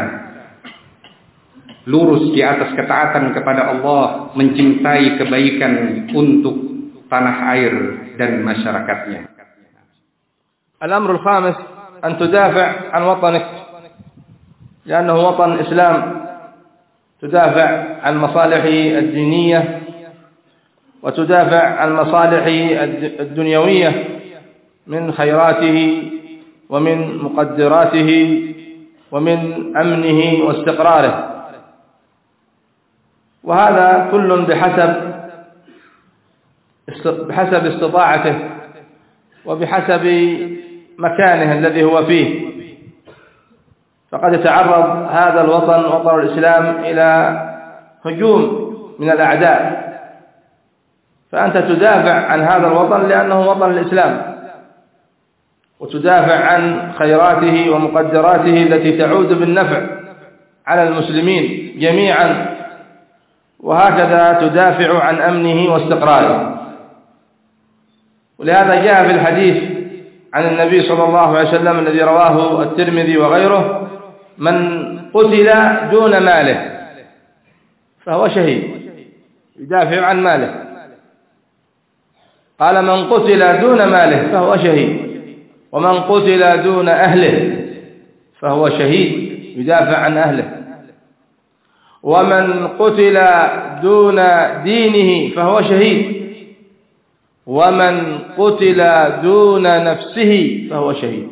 Lurus di atas ketaatan kepada Allah, mencintai kebaikan untuk tanah air dan masyarakatnya. Al-amr al-khamis an tudafi' an watanik لأنه وطن إسلام. تدافع عن مصالحه الدينية وتدافع عن مصالحه الدنيوية من خيراته ومن مقدراته ومن أمنه واستقراره. وهذا كل بحسب استطاعته وبحسب مكانه الذي هو فيه. فقد يتعرض هذا الوطن، وطن الإسلام، إلى هجوم من الأعداء، فأنت تدافع عن هذا الوطن لأنه وطن الإسلام، وتدافع عن خيراته ومقدراته التي تعود بالنفع على المسلمين جميعا، وهكذا تدافع عن أمنه واستقراره. ولهذا جاء في الحديث عن النبي صلى الله عليه وسلم الذي رواه الترمذي وغيره: من قتل دون ماله فهو شهيد، يدافع عن ماله. قال: من قتل دون ماله فهو شهيد، ومن قتل دون أهله فهو شهيد، يدافع عن أهله، ومن قتل دون دينه فهو شهيد، ومن قتل دون نفسه فهو شهيد.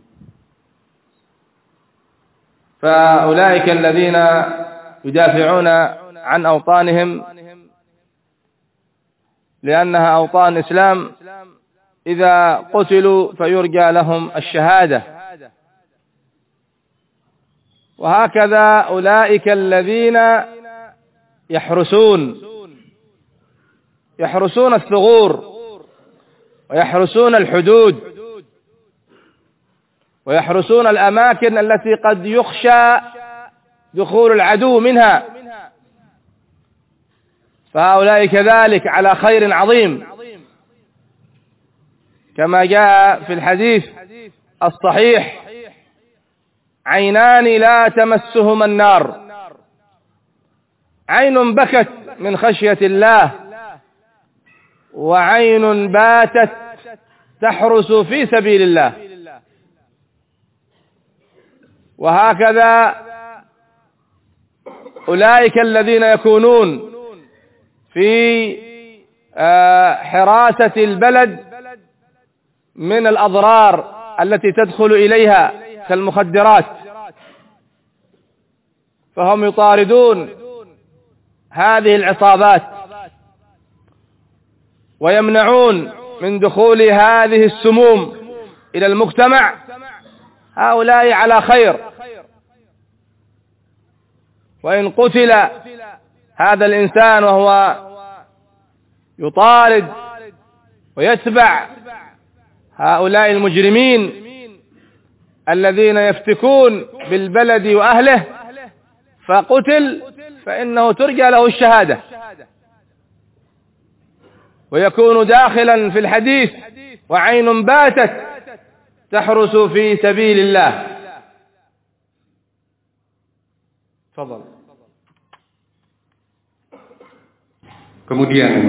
فأولئك الذين يدافعون عن أوطانهم لأنها أوطان إسلام إذا قتلوا فيرجى لهم الشهادة. وهكذا أولئك الذين يحرسون الثغور ويحرسون الحدود ويحرسون الأماكن التي قد يخشى دخول العدو منها، فهؤلاء كذلك على خير عظيم، كما جاء في الحديث الصحيح: عينان لا تمسهما النار، عين بكت من خشية الله، وعين باتت تحرس في سبيل الله. وهكذا أولئك الذين يكونون في حراسة البلد من الأضرار التي تدخل إليها كالمخدرات، فهم يطاردون هذه العصابات ويمنعون من دخول هذه السموم إلى المجتمع. هؤلاء على خير، وإن قتل هذا الإنسان وهو يطارد ويتبع هؤلاء المجرمين الذين يفتكون بالبلد وأهله فقتل، فإنه ترجى له الشهادة ويكون داخلا في الحديث: وعين باتت تحرس في سبيل الله. تفضل. Kemudian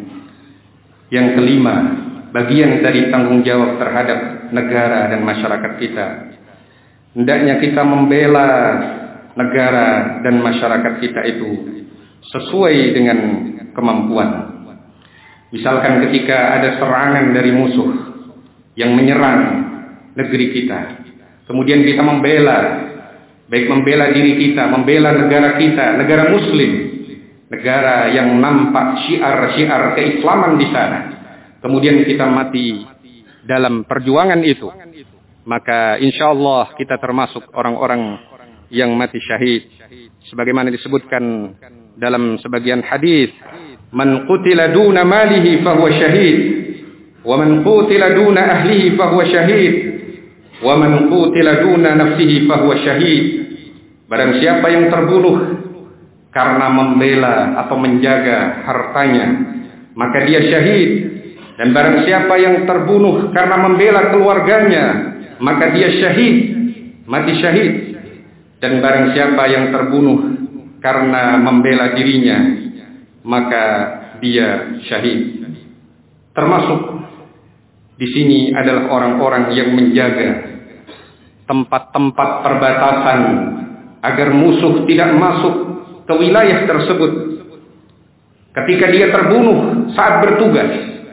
yang kelima, bagian dari tanggung jawab terhadap negara dan masyarakat kita. Hendaknya kita membela negara dan masyarakat kita itu sesuai dengan kemampuan. Misalkan ketika ada serangan dari musuh yang menyerang negeri kita, kemudian kita membela, baik membela diri kita, membela negara kita, negara muslim, negara yang nampak syiar-syiar keislaman di sana, kemudian kita mati dalam perjuangan itu, maka insyaallah kita termasuk orang-orang yang mati syahid, sebagaimana disebutkan dalam sebagian hadis: man qutila duna malihi fahuwa syahid, wa man qutila duna ahlihi fahuwa syahid, wa man qutila duna nafsihi fahuwa syahid. Barang siapa yang terbunuh karena membela atau menjaga hartanya, maka dia syahid. Dan barang siapa yang terbunuh karena membela keluarganya, maka dia syahid, mati syahid. Dan barang siapa yang terbunuh karena membela dirinya, maka dia syahid. Termasuk di sini adalah orang-orang yang menjaga tempat-tempat perbatasan agar musuh tidak masuk ke wilayah tersebut. Ketika dia terbunuh saat bertugas,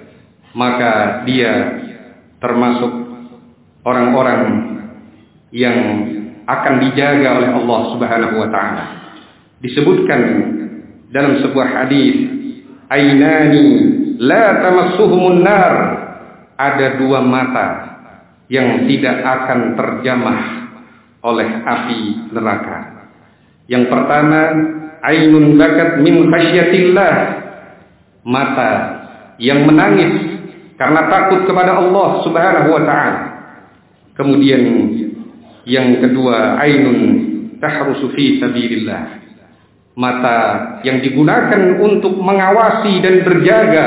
maka dia termasuk orang-orang yang akan dijaga oleh Allah Subhanahu wa taala. Disebutkan dalam sebuah hadis, ainani la tamassuhumun nar, ada dua mata yang tidak akan terjamah oleh api neraka. Yang pertama, ainun bakat min khasyatillah, mata yang menangis karena takut kepada Allah Subhanahu wa taala. Kemudian yang kedua, ainun tahrusu fi sabilillah, mata yang digunakan untuk mengawasi dan berjaga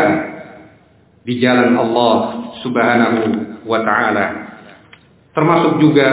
di jalan Allah Subhanahu wa taala. Termasuk juga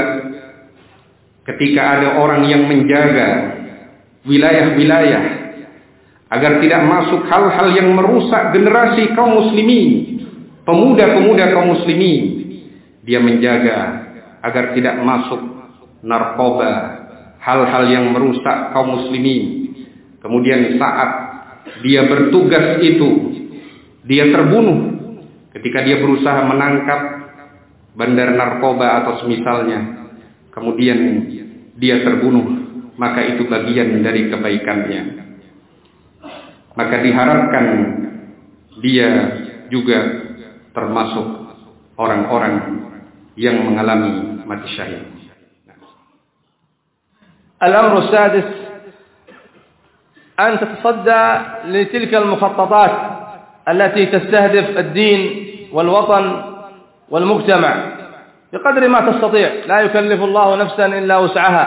ketika ada orang yang menjaga wilayah-wilayah agar tidak masuk hal-hal yang merusak generasi kaum muslimin, pemuda-pemuda kaum muslimin. Dia menjaga agar tidak masuk narkoba, hal-hal yang merusak kaum muslimin. Kemudian saat dia bertugas itu, dia terbunuh ketika dia berusaha menangkap bandar narkoba atau semisalnya. Kemudian dia terbunuh, maka itu bagian dari kebaikannya. Maka diharapkan dia juga termasuk orang-orang yang mengalami mati syahid. الأمر السادس أن تتصدى لتلك المخططات التي تستهدف الدين والوطن والمجتمع بقدر ما تستطيع. لا يكلف الله نفسا إلا وسعها،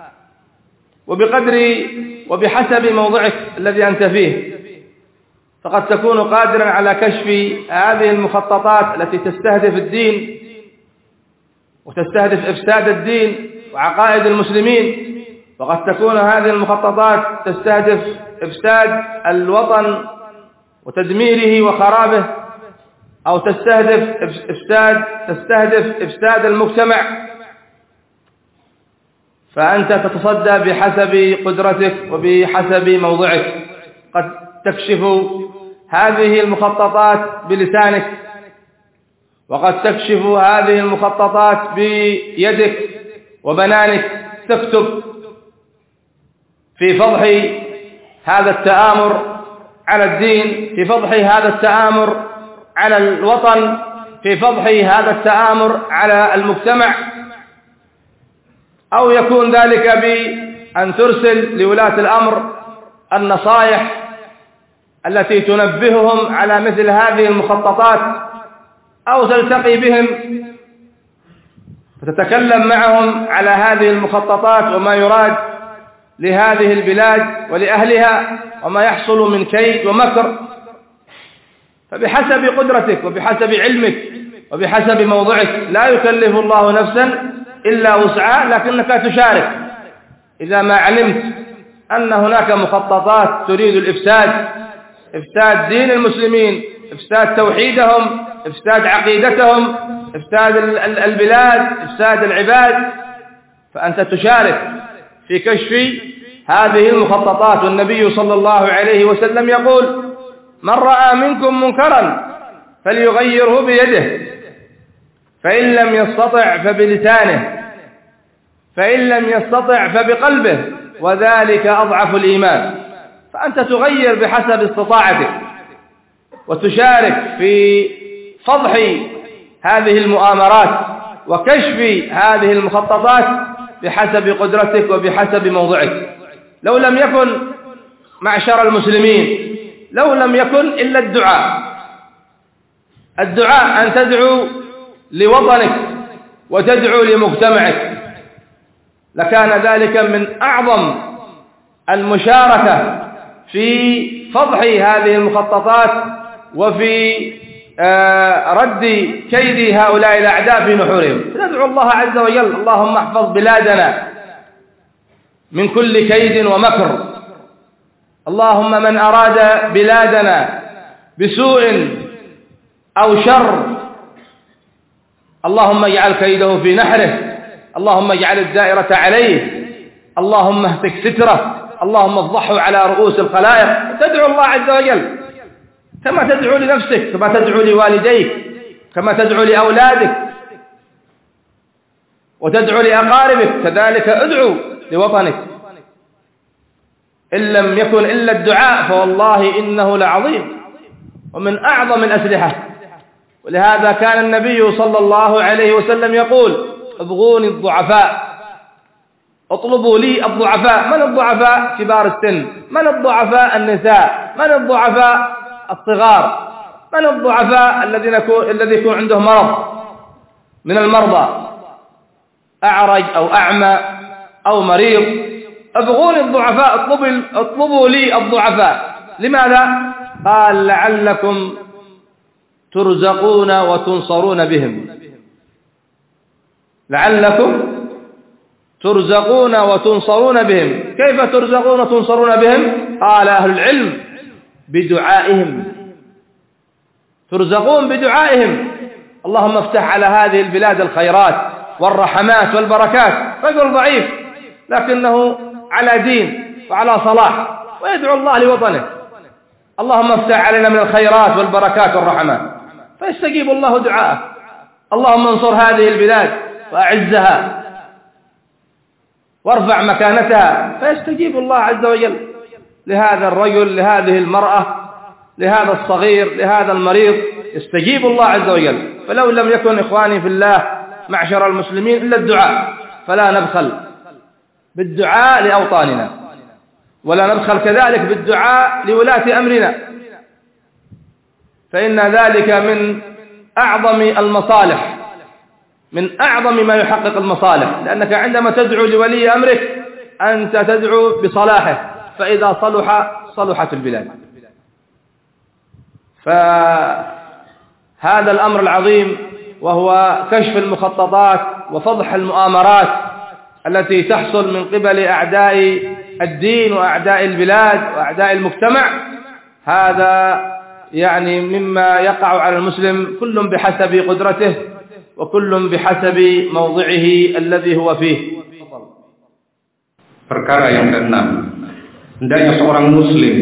وبحسب موضعك الذي أنت فيه، فقد تكون قادرا على كشف هذه المخططات التي تستهدف الدين وتستهدف إفساد الدين وعقائد المسلمين، وقد تكون هذه المخططات تستهدف إفساد الوطن وتدميره وخرابه، أو تستهدف إفساد المجتمع. فأنت تتصدى بحسب قدرتك وبحسب موضعك. قد تكشف هذه المخططات بلسانك، وقد تكشف هذه المخططات بيدك وبنانك، تكتب في فضح هذا التآمر على الدين، في فضح هذا التآمر على الوطن، في فضح هذا التآمر على المجتمع، أو يكون ذلك بأن ترسل لولاة الأمر النصائح التي تنبههم على مثل هذه المخططات، أو تلتقي بهم فتتكلم معهم على هذه المخططات وما يراد لهذه البلاد ولأهلها وما يحصل من كيد ومكر. فبحسب قدرتك وبحسب علمك وبحسب موضعك، لا يكلف الله نفسا إلا وسعها، لكنك تشارك إذا ما علمت أن هناك مخططات تريد إفساد دين المسلمين، إفساد توحيدهم، إفساد عقيدتهم، إفساد البلاد، إفساد العباد، فأنت تشارك في كشف هذه المخططات. والنبي صلى الله عليه وسلم يقول: من رأى منكم منكرا فليغيره بيده، فإن لم يستطع فبلسانه، فإن لم يستطع فبقلبه، وذلك أضعف الإيمان. فأنت تغير بحسب استطاعتك، وتشارك في فضح هذه المؤامرات وكشف هذه المخططات بحسب قدرتك وبحسب موضعك. لو لم يكن معشر المسلمين، لو لم يكن إلا الدعاء أن تدعو لوطنك وتدعو لمجتمعك، لكان ذلك من أعظم المشاركة في فضح هذه المخططات وفي رد كيد هؤلاء الأعداء في نحورهم. ندعو الله عز وجل: اللهم احفظ بلادنا من كل كيد ومكر، اللهم من أراد بلادنا بسوء أو شر اللهم اجعل كيده في نحره، اللهم اجعل الدائرة عليه، اللهم اهتك ستره، اللهم افضحه على رؤوس الخلائق. تدعو الله عز وجل كما تدعو لنفسك، كما تدعو لوالديك، كما تدعو لأولادك وتدعو لأقاربك، كذلك ادعو لوطنك. إن لم يكن إلا الدعاء فوالله إنه لعظيم ومن أعظم الأسلحة. ولهذا كان النبي صلى الله عليه وسلم يقول: ابغوني الضعفاء، اطلبوا لي الضعفاء. من الضعفاء؟ كبار السن. من الضعفاء؟ النساء. من الضعفاء؟ الصغار. من الضعفاء؟ الذي يكون عنده مرض من المرضى، أعرج أو أعمى أو مريض. ابغوني الضعفاء، اطلبوا لي الضعفاء. لماذا؟ قال: لعلكم ترزقون وتنصرون بهم. لعلكم ترزقون وتنصرون بهم. كيف ترزقون وتنصرون بهم؟ قال أهل العلم: بدعائهم. ترزقون بدعائهم. اللهم افتح على هذه البلاد الخيرات والرحمات والبركات. رجل ضعيف لكنه على دين وعلى صلاح ويدعو الله لوطنه: اللهم افتح علينا من الخيرات والبركات والرحمات، فيستجيب الله دعاءه. اللهم انصر هذه البلاد وأعزها وارفع مكانتها، فيستجيب الله عز وجل لهذا الرجل، لهذه المرأة، لهذا الصغير لهذا المريض يستجيب الله عز وجل. فلو لم يكن إخواني في الله معشر المسلمين إلا الدعاء، فلا نبخل بالدعاء لأوطاننا، ولا نبخل كذلك بالدعاء لولاة أمرنا، فإن ذلك من أعظم المصالح، من أعظم ما يحقق المصالح، لأنك عندما تدعو لولي أمرك أنت تدعو بصلاحه، فإذا صلح صلحت البلاد. فهذا الأمر العظيم وهو كشف المخططات وفضح المؤامرات التي تحصل من قبل أعداء الدين وأعداء البلاد وأعداء المجتمع، هذا يعني مما يقع على المسلم كل بحسب قدرته وكل بحسب موضعه الذي هو فيه. Perkara yang keenam, hendaknya seorang muslim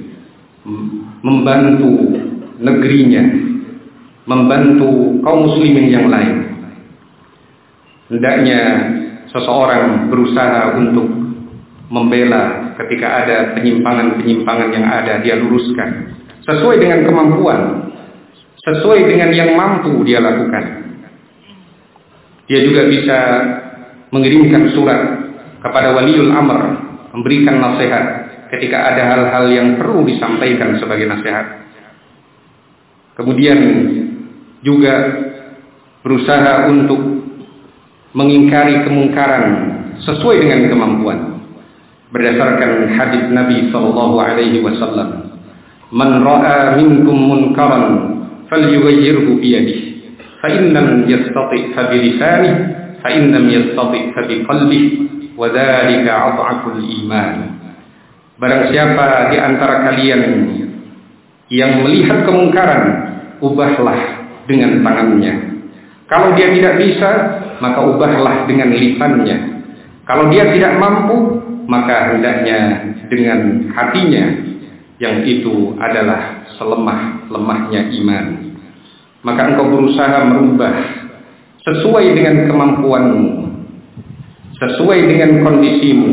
membantu negerinya, membantu kaum muslimin yang lain. Hendaknya seseorang berusaha untuk membela ketika ada penyimpangan-penyimpangan yang ada, dia luruskan sesuai dengan kemampuan, sesuai dengan yang mampu dia lakukan. Dia juga bisa mengirimkan surat kepada waliul amr, memberikan nasihat ketika ada hal-hal yang perlu disampaikan sebagai nasihat. Kemudian juga berusaha untuk mengingkari kemungkaran sesuai dengan kemampuan. Berdasarkan hadis Nabi sallallahu alaihi wasallam, "Man ra'a minkum munkaran falyughayyirhu bi yadihi, fa in lam yastati' fa bi lisanihi, fa in lam yastati' fa bi qalbihi, wa dzalika adhaful iman." Barang siapa di antara kalian yang melihat kemungkaran, ubahlah dengan tangannya. Kalau dia tidak bisa, maka ubahlah dengan lisannya. Kalau dia tidak mampu, maka hendaknya dengan hatinya, yang itu adalah selemah-lemahnya iman. Maka engkau berusaha merubah sesuai dengan kemampuanmu, sesuai dengan kondisimu.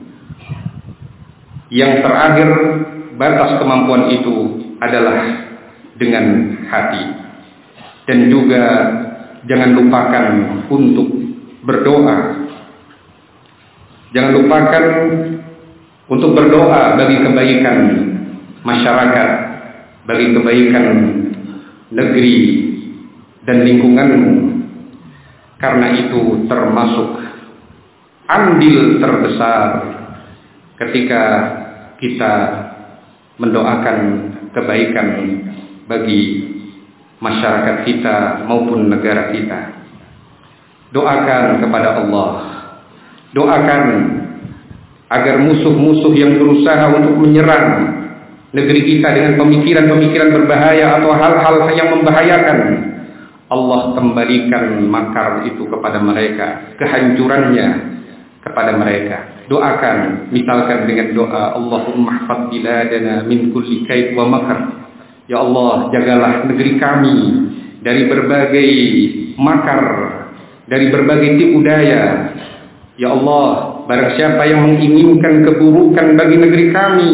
Yang terakhir, batas kemampuan itu adalah dengan hati. Dan juga jangan lupakan untuk berdoa. Jangan lupakan untuk berdoa bagi kebaikan masyarakat, bagi kebaikan negeri dan lingkunganmu. Karena itu termasuk andil terbesar ketika kita mendoakan kebaikan bagi masyarakat kita maupun negara kita. Doakan kepada Allah, doakan agar musuh-musuh yang berusaha untuk menyerang negeri kita dengan pemikiran-pemikiran berbahaya atau hal-hal yang membahayakan, Allah kembalikan makar itu kepada mereka, kehancurannya kepada mereka. Doakan, misalkan dengan doa, Allahumma hfadz biladana min kulli kaid wa makar. Ya Allah, jagalah negeri kami dari berbagai makar, dari berbagai tipu daya. Ya Allah, barang siapa yang menginginkan keburukan bagi negeri kami,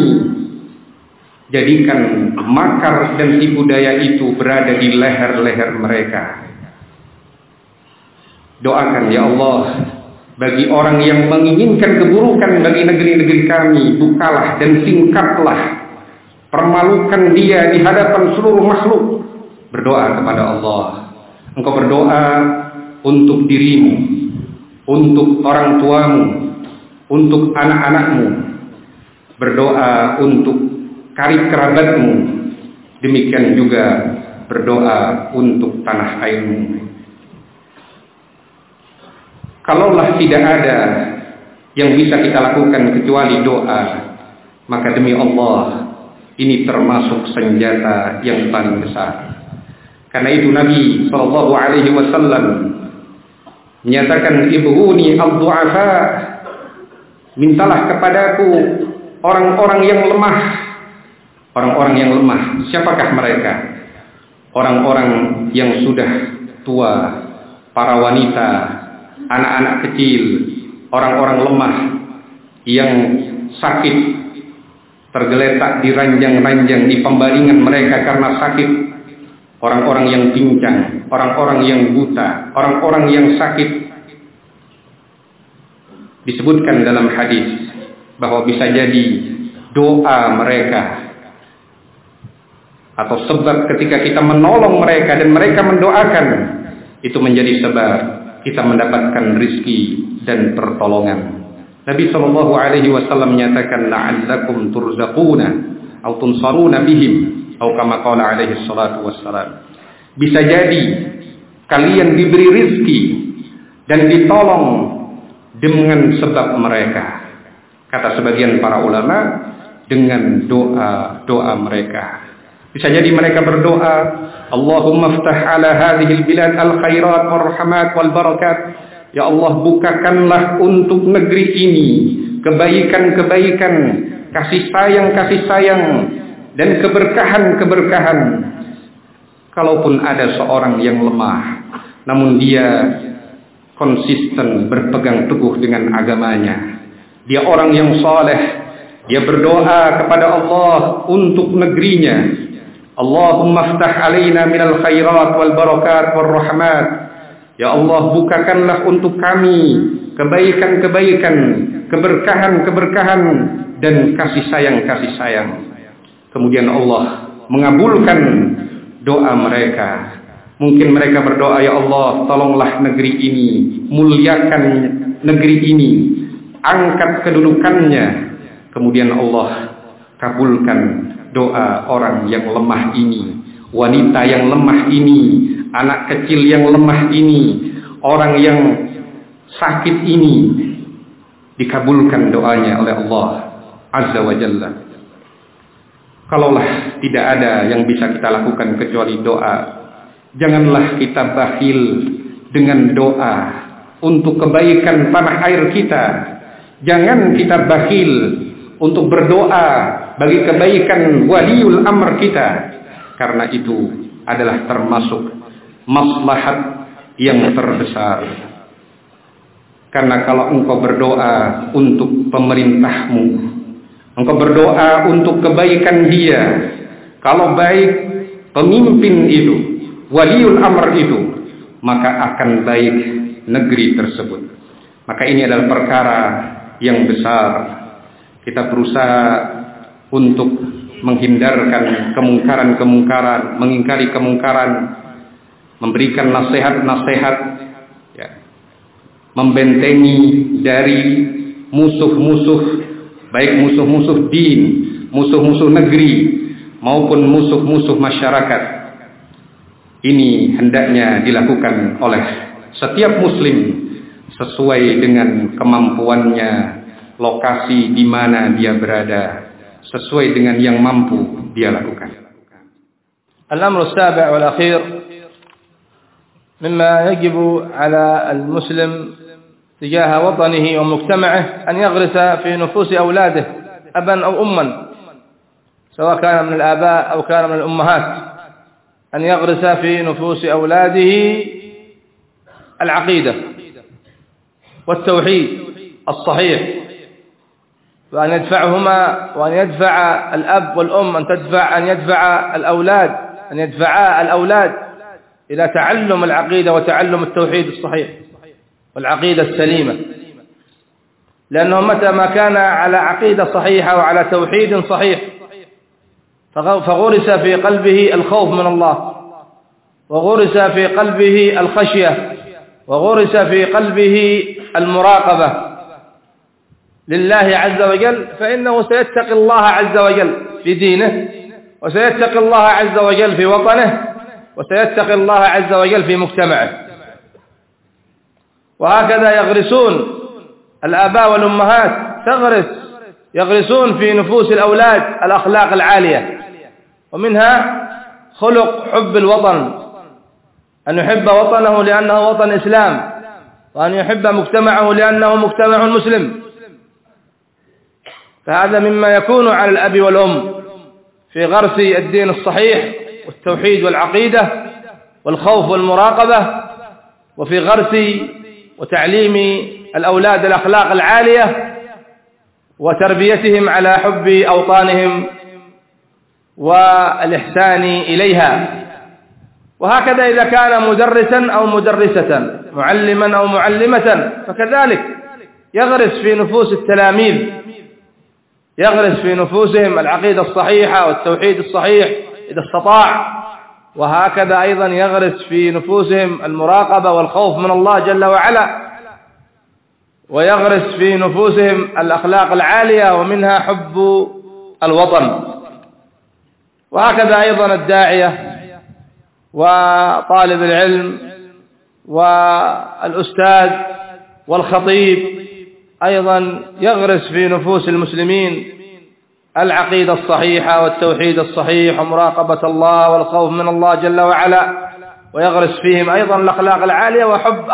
jadikan makar dan tipu daya itu berada di leher-leher mereka. Doakan, ya Allah, bagi orang yang menginginkan keburukan bagi negeri-negeri kami, bukalah dan singkatlah, permalukan dia di hadapan seluruh makhluk. Berdoa kepada Allah. Engkau berdoa untuk dirimu, untuk orang tuamu, untuk anak-anakmu. Berdoa untuk karib kerabatmu. Demikian juga berdoa untuk tanah airmu. Kalaulah tidak ada yang bisa kita lakukan kecuali doa, maka demi Allah, ini termasuk senjata yang paling besar. Karena itu Nabi sallallahu alaihi wasallam menyatakan, "Ibghuni ad-du'afa." Mintalah kepadaku orang-orang yang lemah. Orang-orang yang lemah. Siapakah mereka? Orang-orang yang sudah tua, para wanita, anak-anak kecil, orang-orang lemah yang sakit, tergeletak di ranjang-ranjang, di pembaringan mereka karena sakit. Orang-orang yang pincang, orang-orang yang buta, orang-orang yang sakit. Disebutkan dalam hadis bahwa bisa jadi doa mereka atau sebab ketika kita menolong mereka dan mereka mendoakan, itu menjadi sebab kita mendapatkan rizki dan pertolongan. Nabi SAW menyatakan la'allakum turzaquna atau tunsaruna bihim atau kama qala alaihi salatu wassalam. Bisa jadi kalian diberi rizki dan ditolong dengan sebab mereka. Kata sebagian para ulama, dengan doa-doa mereka. Bisa jadi mereka berdoa, Allahumma ftah ala hadhil bilad al-khairat wal rahmat wal barakat. Ya Allah, bukakanlah untuk negeri ini kebaikan-kebaikan, kasih sayang dan keberkahan-keberkahan. Kalaupun ada seorang yang lemah, namun dia konsisten berpegang teguh dengan agamanya, dia orang yang saleh, dia berdoa kepada Allah untuk negerinya. Allahumma ftah alaina minal khairat wal barakat wal rahmat. Ya Allah, bukakanlah untuk kami kebaikan-kebaikan, keberkahan-keberkahan dan kasih sayang. Kemudian Allah mengabulkan doa mereka. Mungkin mereka berdoa, ya Allah, tolonglah negeri ini, muliakan negeri ini, angkat kedudukannya. Kemudian Allah kabulkan doa orang yang lemah ini, wanita yang lemah ini, anak kecil yang lemah ini, orang yang sakit ini, dikabulkan doanya oleh Allah Azza wa Jalla. Kalaulah tidak ada yang bisa kita lakukan kecuali doa, janganlah kita bakhil dengan doa untuk kebaikan tanah air kita. Jangan kita bakhil untuk berdoa bagi kebaikan waliul amr kita, karena itu adalah termasuk maslahat yang terbesar. Karena kalau engkau berdoa untuk pemerintahmu, engkau berdoa untuk kebaikan dia, kalau baik pemimpin itu, waliul amr itu, maka akan baik negeri tersebut. Maka ini adalah perkara yang besar. Kita berusaha untuk menghindarkan kemungkaran-kemungkaran, mengingkari kemungkaran, memberikan nasihat-nasihat, ya, membentengi dari musuh-musuh, baik musuh-musuh din, musuh-musuh negeri, maupun musuh-musuh masyarakat. Ini hendaknya dilakukan oleh setiap muslim sesuai dengan kemampuannya, lokasi di mana dia berada, sesuai dengan yang mampu dia lakukan. Al-amru as-sabi' wal akhir مما يجب على المسلم تجاه وطنه ومجتمعه أن يغرس في نفوس أولاده أبا أو أما، سواء كان من الآباء أو كان من الأمهات، أن يغرس في نفوس أولاده العقيدة والتوحيد الصحيح، وأن يدفعهما، وأن يدفع الأب والأم أن يدفعا الأولاد إلى تعلم العقيدة وتعلم التوحيد الصحيح والعقيدة السليمة، لأنه متى ما كان على عقيدة صحيحة وعلى توحيد صحيح فغرس في قلبه الخوف من الله، وغرس في قلبه الخشية، وغرس في قلبه المراقبة لله عز وجل، فإنه سيتقي الله عز وجل في دينه، وسيتقي الله عز وجل في وطنه، وسيتقي الله عز وجل في مجتمعه. وهكذا يغرسون الآباء والأمهات، يغرسون في نفوس الأولاد الأخلاق العالية، ومنها خلق حب الوطن، أن يحب وطنه لأنه وطن إسلام، وأن يحب مجتمعه لأنه مجتمع مسلم. فهذا مما يكون على الأب والأم في غرس الدين الصحيح والتوحيد والعقيدة والخوف والمراقبة، وفي غرس وتعليم الأولاد الأخلاق العالية، وتربيتهم على حب أوطانهم والإحسان إليها. وهكذا إذا كان مدرسا أو مدرسة، معلما أو معلمة، فكذلك يغرس في نفوس التلاميذ، يغرس في نفوسهم العقيدة الصحيحة والتوحيد الصحيح إذا استطاع، وهكذا أيضا يغرس في نفوسهم المراقبة والخوف من الله جل وعلا، ويغرس في نفوسهم الأخلاق العالية ومنها حب الوطن. وهكذا أيضا الداعية وطالب العلم والأستاذ والخطيب أيضا يغرس في نفوس المسلمين العقيدة الصحيحة والتوحيد الصحيح ومراقبة الله والخوف من الله جل وعلا، ويغرس فيهم أيضا الأخلاق العالية وحب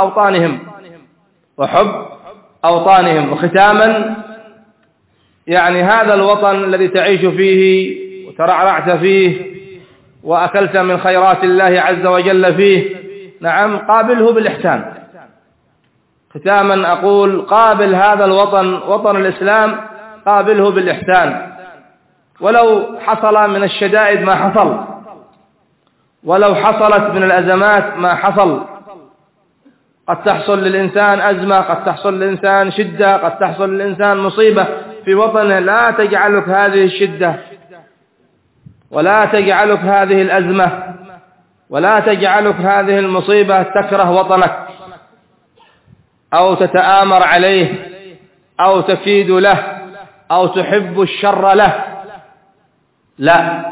أوطانهم. وختاما، يعني هذا الوطن الذي تعيش فيه وترعرعت فيه وأكلت من خيرات الله عز وجل فيه، نعم، قابله بالإحسان. ختاما أقول: قابل هذا الوطن، وطن الإسلام، قابله بالإحسان، ولو حصل من الشدائد ما حصل، ولو حصلت من الأزمات ما حصل. قد تحصل للإنسان أزمة، قد تحصل للإنسان شدة، قد تحصل للإنسان مصيبة في وطنه، لا تجعلك هذه الشدة ولا تجعلك هذه الأزمة ولا تجعلك هذه المصيبة تكره وطنك أو تتآمر عليه أو تكيد له أو تحب الشر له. لا،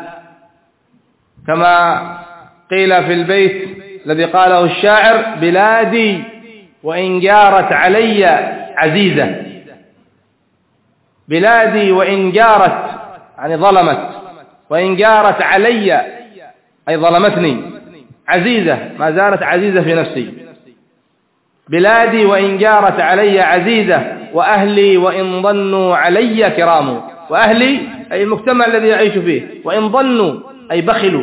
كما قيل في البيت الذي قاله الشاعر: بلادي وإن جارت علي عزيزة. بلادي وإن جارت يعني ظلمت، وإن جارت علي أي ظلمتني، عزيزة ما زالت عزيزة في نفسي. بلادي وإن جارت علي عزيزة، وأهلي وإن ظنوا علي كرام. وأهلي أي المجتمع الذي يعيش فيه، وإن ظنوا أي بخلوا،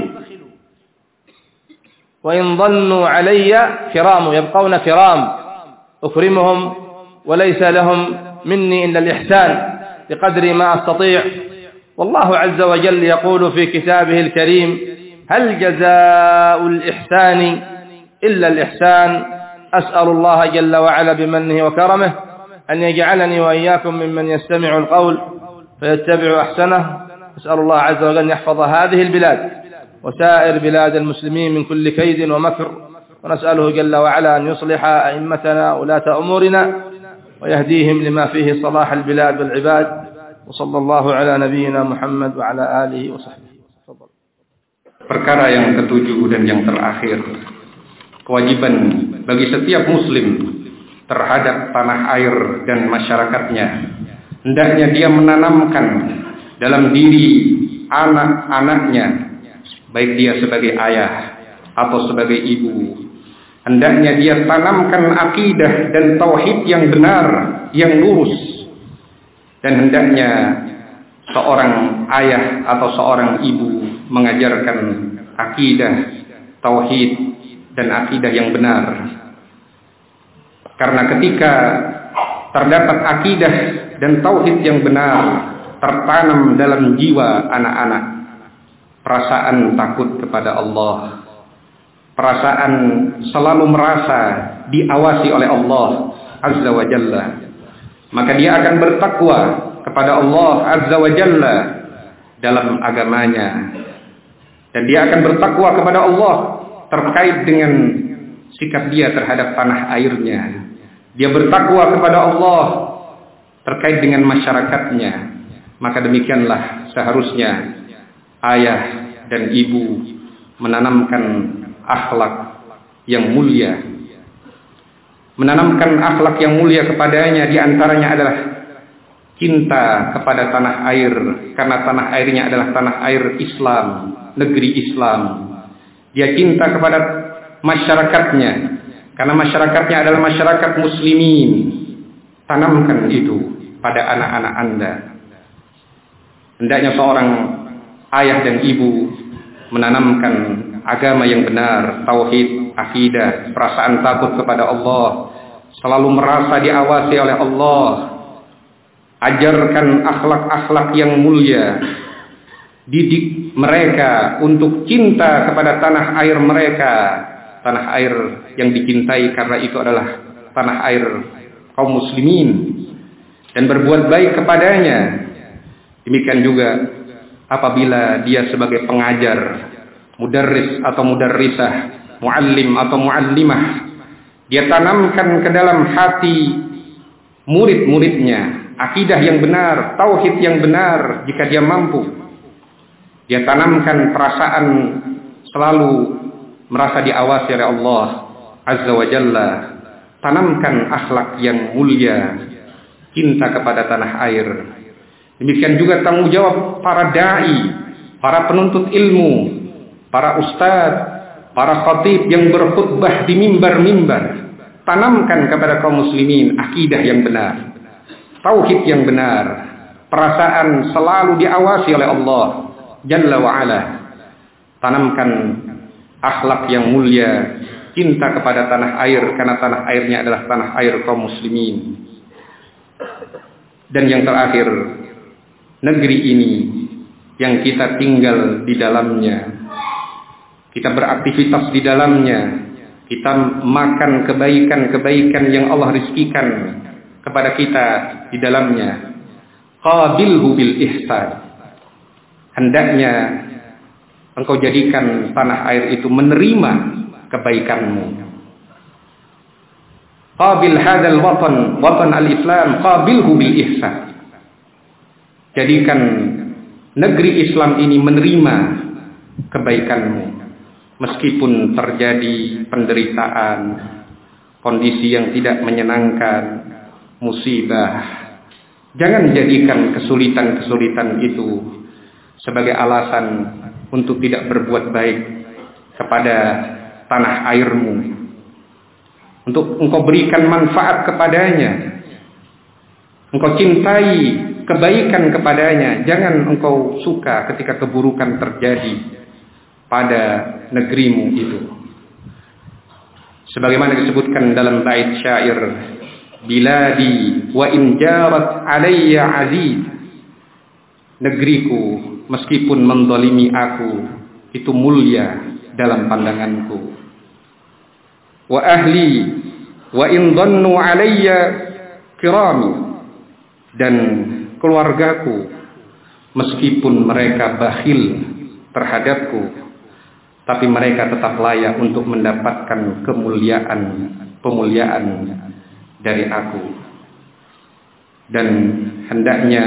وإن ظنوا علي كرام، يبقون كرام، أكرمهم وليس لهم مني إلا الإحسان بقدر ما أستطيع. والله عز وجل يقول في كتابه الكريم: هل جزاء الإحسان إلا الإحسان. أسأل الله جل وعلا بمنه وكرمه أن يجعلني وإياكم ممن يستمع القول فيتبع أحسنه. أسأل الله عز وجل أن يحفظ هذه البلاد وسائر بلاد المسلمين من كل كيد ومكر، ونسأله جل وعلا أن يصلح أئمتنا ولاة أمورنا ويهديهم لما فيه صلاح البلاد والعباد. وصلى الله على نبينا Muhammad wa ala alihi wa sahbihi. Perkara yang ketujuh dan yang terakhir, kewajiban bagi setiap muslim terhadap tanah air dan masyarakatnya. Hendaknya dia menanamkan dalam diri anak-anaknya, baik dia sebagai ayah atau sebagai ibu, hendaknya dia tanamkan akidah dan tauhid yang benar, yang lurus. Dan hendaknya seorang ayah atau seorang ibu mengajarkan akidah, tauhid, dan akidah yang benar. Karena ketika terdapat akidah dan tauhid yang benar tertanam dalam jiwa anak-anak, perasaan takut kepada Allah, perasaan selalu merasa diawasi oleh Allah Azza wa Jalla, maka dia akan bertakwa kepada Allah Azza wa Jalla dalam agamanya, dan dia akan bertakwa kepada Allah terkait dengan sikap dia terhadap tanah airnya. Dia bertakwa kepada Allah terkait dengan masyarakatnya. Maka demikianlah seharusnya ayah dan ibu menanamkan akhlak yang mulia, menanamkan akhlak yang mulia kepadanya. Di antaranya adalah cinta kepada tanah air, karena tanah airnya adalah tanah air Islam, negeri Islam. Dia cinta kepada masyarakatnya, karena masyarakatnya adalah masyarakat muslimin. Tanamkan itu pada anak-anak Anda. Hendaknya seorang ayah dan ibu menanamkan agama yang benar, tauhid, akidah, perasaan takut kepada Allah, selalu merasa diawasi oleh Allah. ajarkan akhlak-akhlak yang mulia, didik mereka untuk cinta kepada tanah air mereka, tanah air yang dicintai karena itu adalah tanah air kaum muslimin, dan berbuat baik kepadanya. Demikian juga apabila dia sebagai pengajar, mudarris atau mudarrisah, muallim atau muallimah, dia tanamkan ke dalam hati murid-muridnya akidah yang benar, tauhid yang benar jika dia mampu. Dia tanamkan perasaan selalu merasa diawasi oleh Allah Azza wa Jalla. Tanamkan akhlak yang mulia, cinta kepada tanah air. Demikian juga tanggung jawab para da'i, para penuntut ilmu, para ustadz, para khatib yang berkhutbah di mimbar-mimbar. Tanamkan kepada kaum muslimin akidah yang benar, tauhid yang benar, perasaan selalu diawasi oleh Allah Jalla wa'ala. Tanamkan akhlak yang mulia, cinta kepada tanah air, karena tanah airnya adalah tanah air kaum muslimin. Dan yang terakhir, negeri ini yang kita tinggal di dalamnya, kita beraktivitas di dalamnya, kita makan kebaikan-kebaikan yang Allah rizkikan kepada kita di dalamnya. Qabilhu bil ihsan. Hendaknya engkau jadikan tanah air itu menerima kebaikanmu. Qabil hadzal watan, watan al-Islam, qabilhu bil ihsan. Jadikan negeri Islam ini menerima kebaikanmu. Meskipun terjadi penderitaan, kondisi yang tidak menyenangkan, musibah, jangan jadikan kesulitan-kesulitan itu sebagai alasan untuk tidak berbuat baik kepada tanah airmu, untuk engkau berikan manfaat kepadanya, engkau cintai kebaikan kepadanya. Jangan engkau suka ketika keburukan terjadi pada negerimu itu. Sebagaimana disebutkan dalam bait syair, biladi wa in jarat alayya aziz. Negeriku meskipun menzalimi aku itu mulia dalam pandanganku. Wa ahli wa in dhannu alayya kirami. Dan keluargaku meskipun mereka bakhil terhadapku, tapi mereka tetap layak untuk mendapatkan pemuliaan dari aku. Dan hendaknya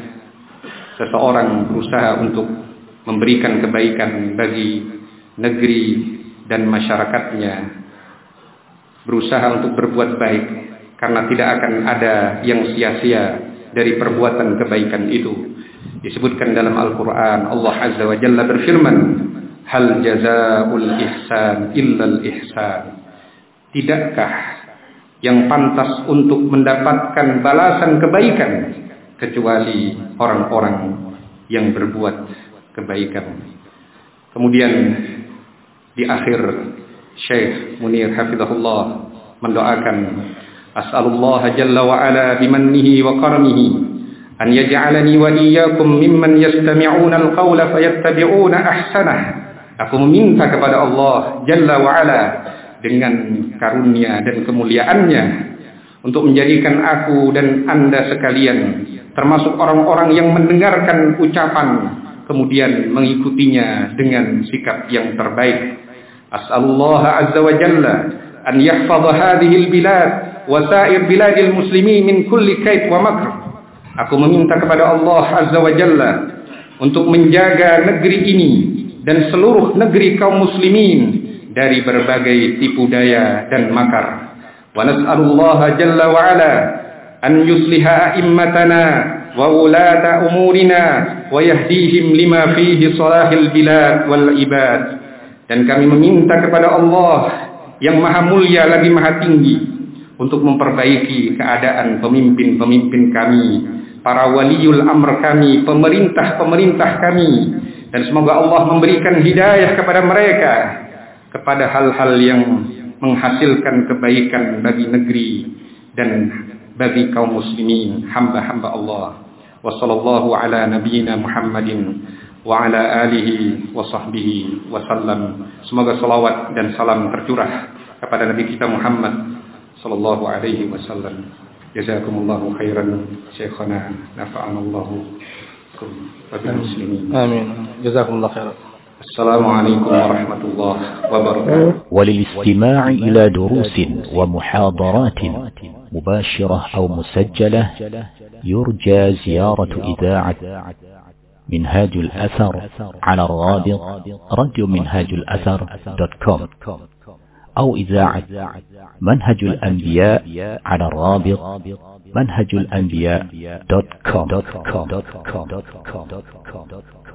seseorang berusaha untuk memberikan kebaikan bagi negeri dan masyarakatnya, berusaha untuk berbuat baik, karena tidak akan ada yang sia-sia dari perbuatan kebaikan itu. Disebutkan dalam Al-Quran, Allah Azza wa Jalla berfirman, hal jazaa'ul ihsan illal ihsan. Tidakkah yang pantas untuk mendapatkan balasan kebaikan kecuali orang-orang yang berbuat kebaikan. Kemudian di akhir Syekh Munir hafizahullah mendoakan, as'alullah jalla wa ala bimannihi wa karamihi an yaj'alani wa iyyakum mimman yastami'una al-qawla fayattabi'una ahsanah. Aku meminta kepada Allah Jalla wa'ala dengan karunia dan kemuliaannya untuk menjadikan aku dan anda sekalian termasuk orang-orang yang mendengarkan ucapan kemudian mengikutinya dengan sikap yang terbaik. As'alullah azza wa jalla an yahfadha hadhihi al-bilad wa sa'ir biladil muslimin min kulli kaid wa makr. Aku meminta kepada Allah azza wa jalla untuk menjaga negeri ini dan seluruh negeri kaum muslimin dari berbagai tipu daya dan makar. Wa nas'alullaha jalla wa ala an yusliha a'immatana wa ulata umurina wa yahdihim lima fihi salahil bilad wal ibad. Dan kami meminta kepada Allah yang maha mulia lagi maha tinggi untuk memperbaiki keadaan pemimpin-pemimpin kami, para waliul amr kami, pemerintah-pemerintah kami. Dan semoga Allah memberikan hidayah kepada mereka kepada hal-hal yang menghasilkan kebaikan bagi negeri dan bagi kaum muslimin, hamba-hamba Allah. Wa sallallahu ala nabiyyina Muhammadin wa ala alihi wa sahbihi wa sallam. Semoga salawat dan salam tercurah kepada Nabi kita Muhammad sallallahu alaihi wasallam. Jazakumullahu khairan syekhana, nafa'anallahu wa bil muslimin. Amin. Jazakumullahu khairan. السلام عليكم ورحمة الله وبركاته. وللاستماع إلى دروس ومحاضرات مباشرة أو مسجلة يرجى زيارة إذاعة منهاج الأثر على الرابط radiominhajulathar.com أو إذاعة منهج الأنبياء على الرابط منهجulأنبياء.com.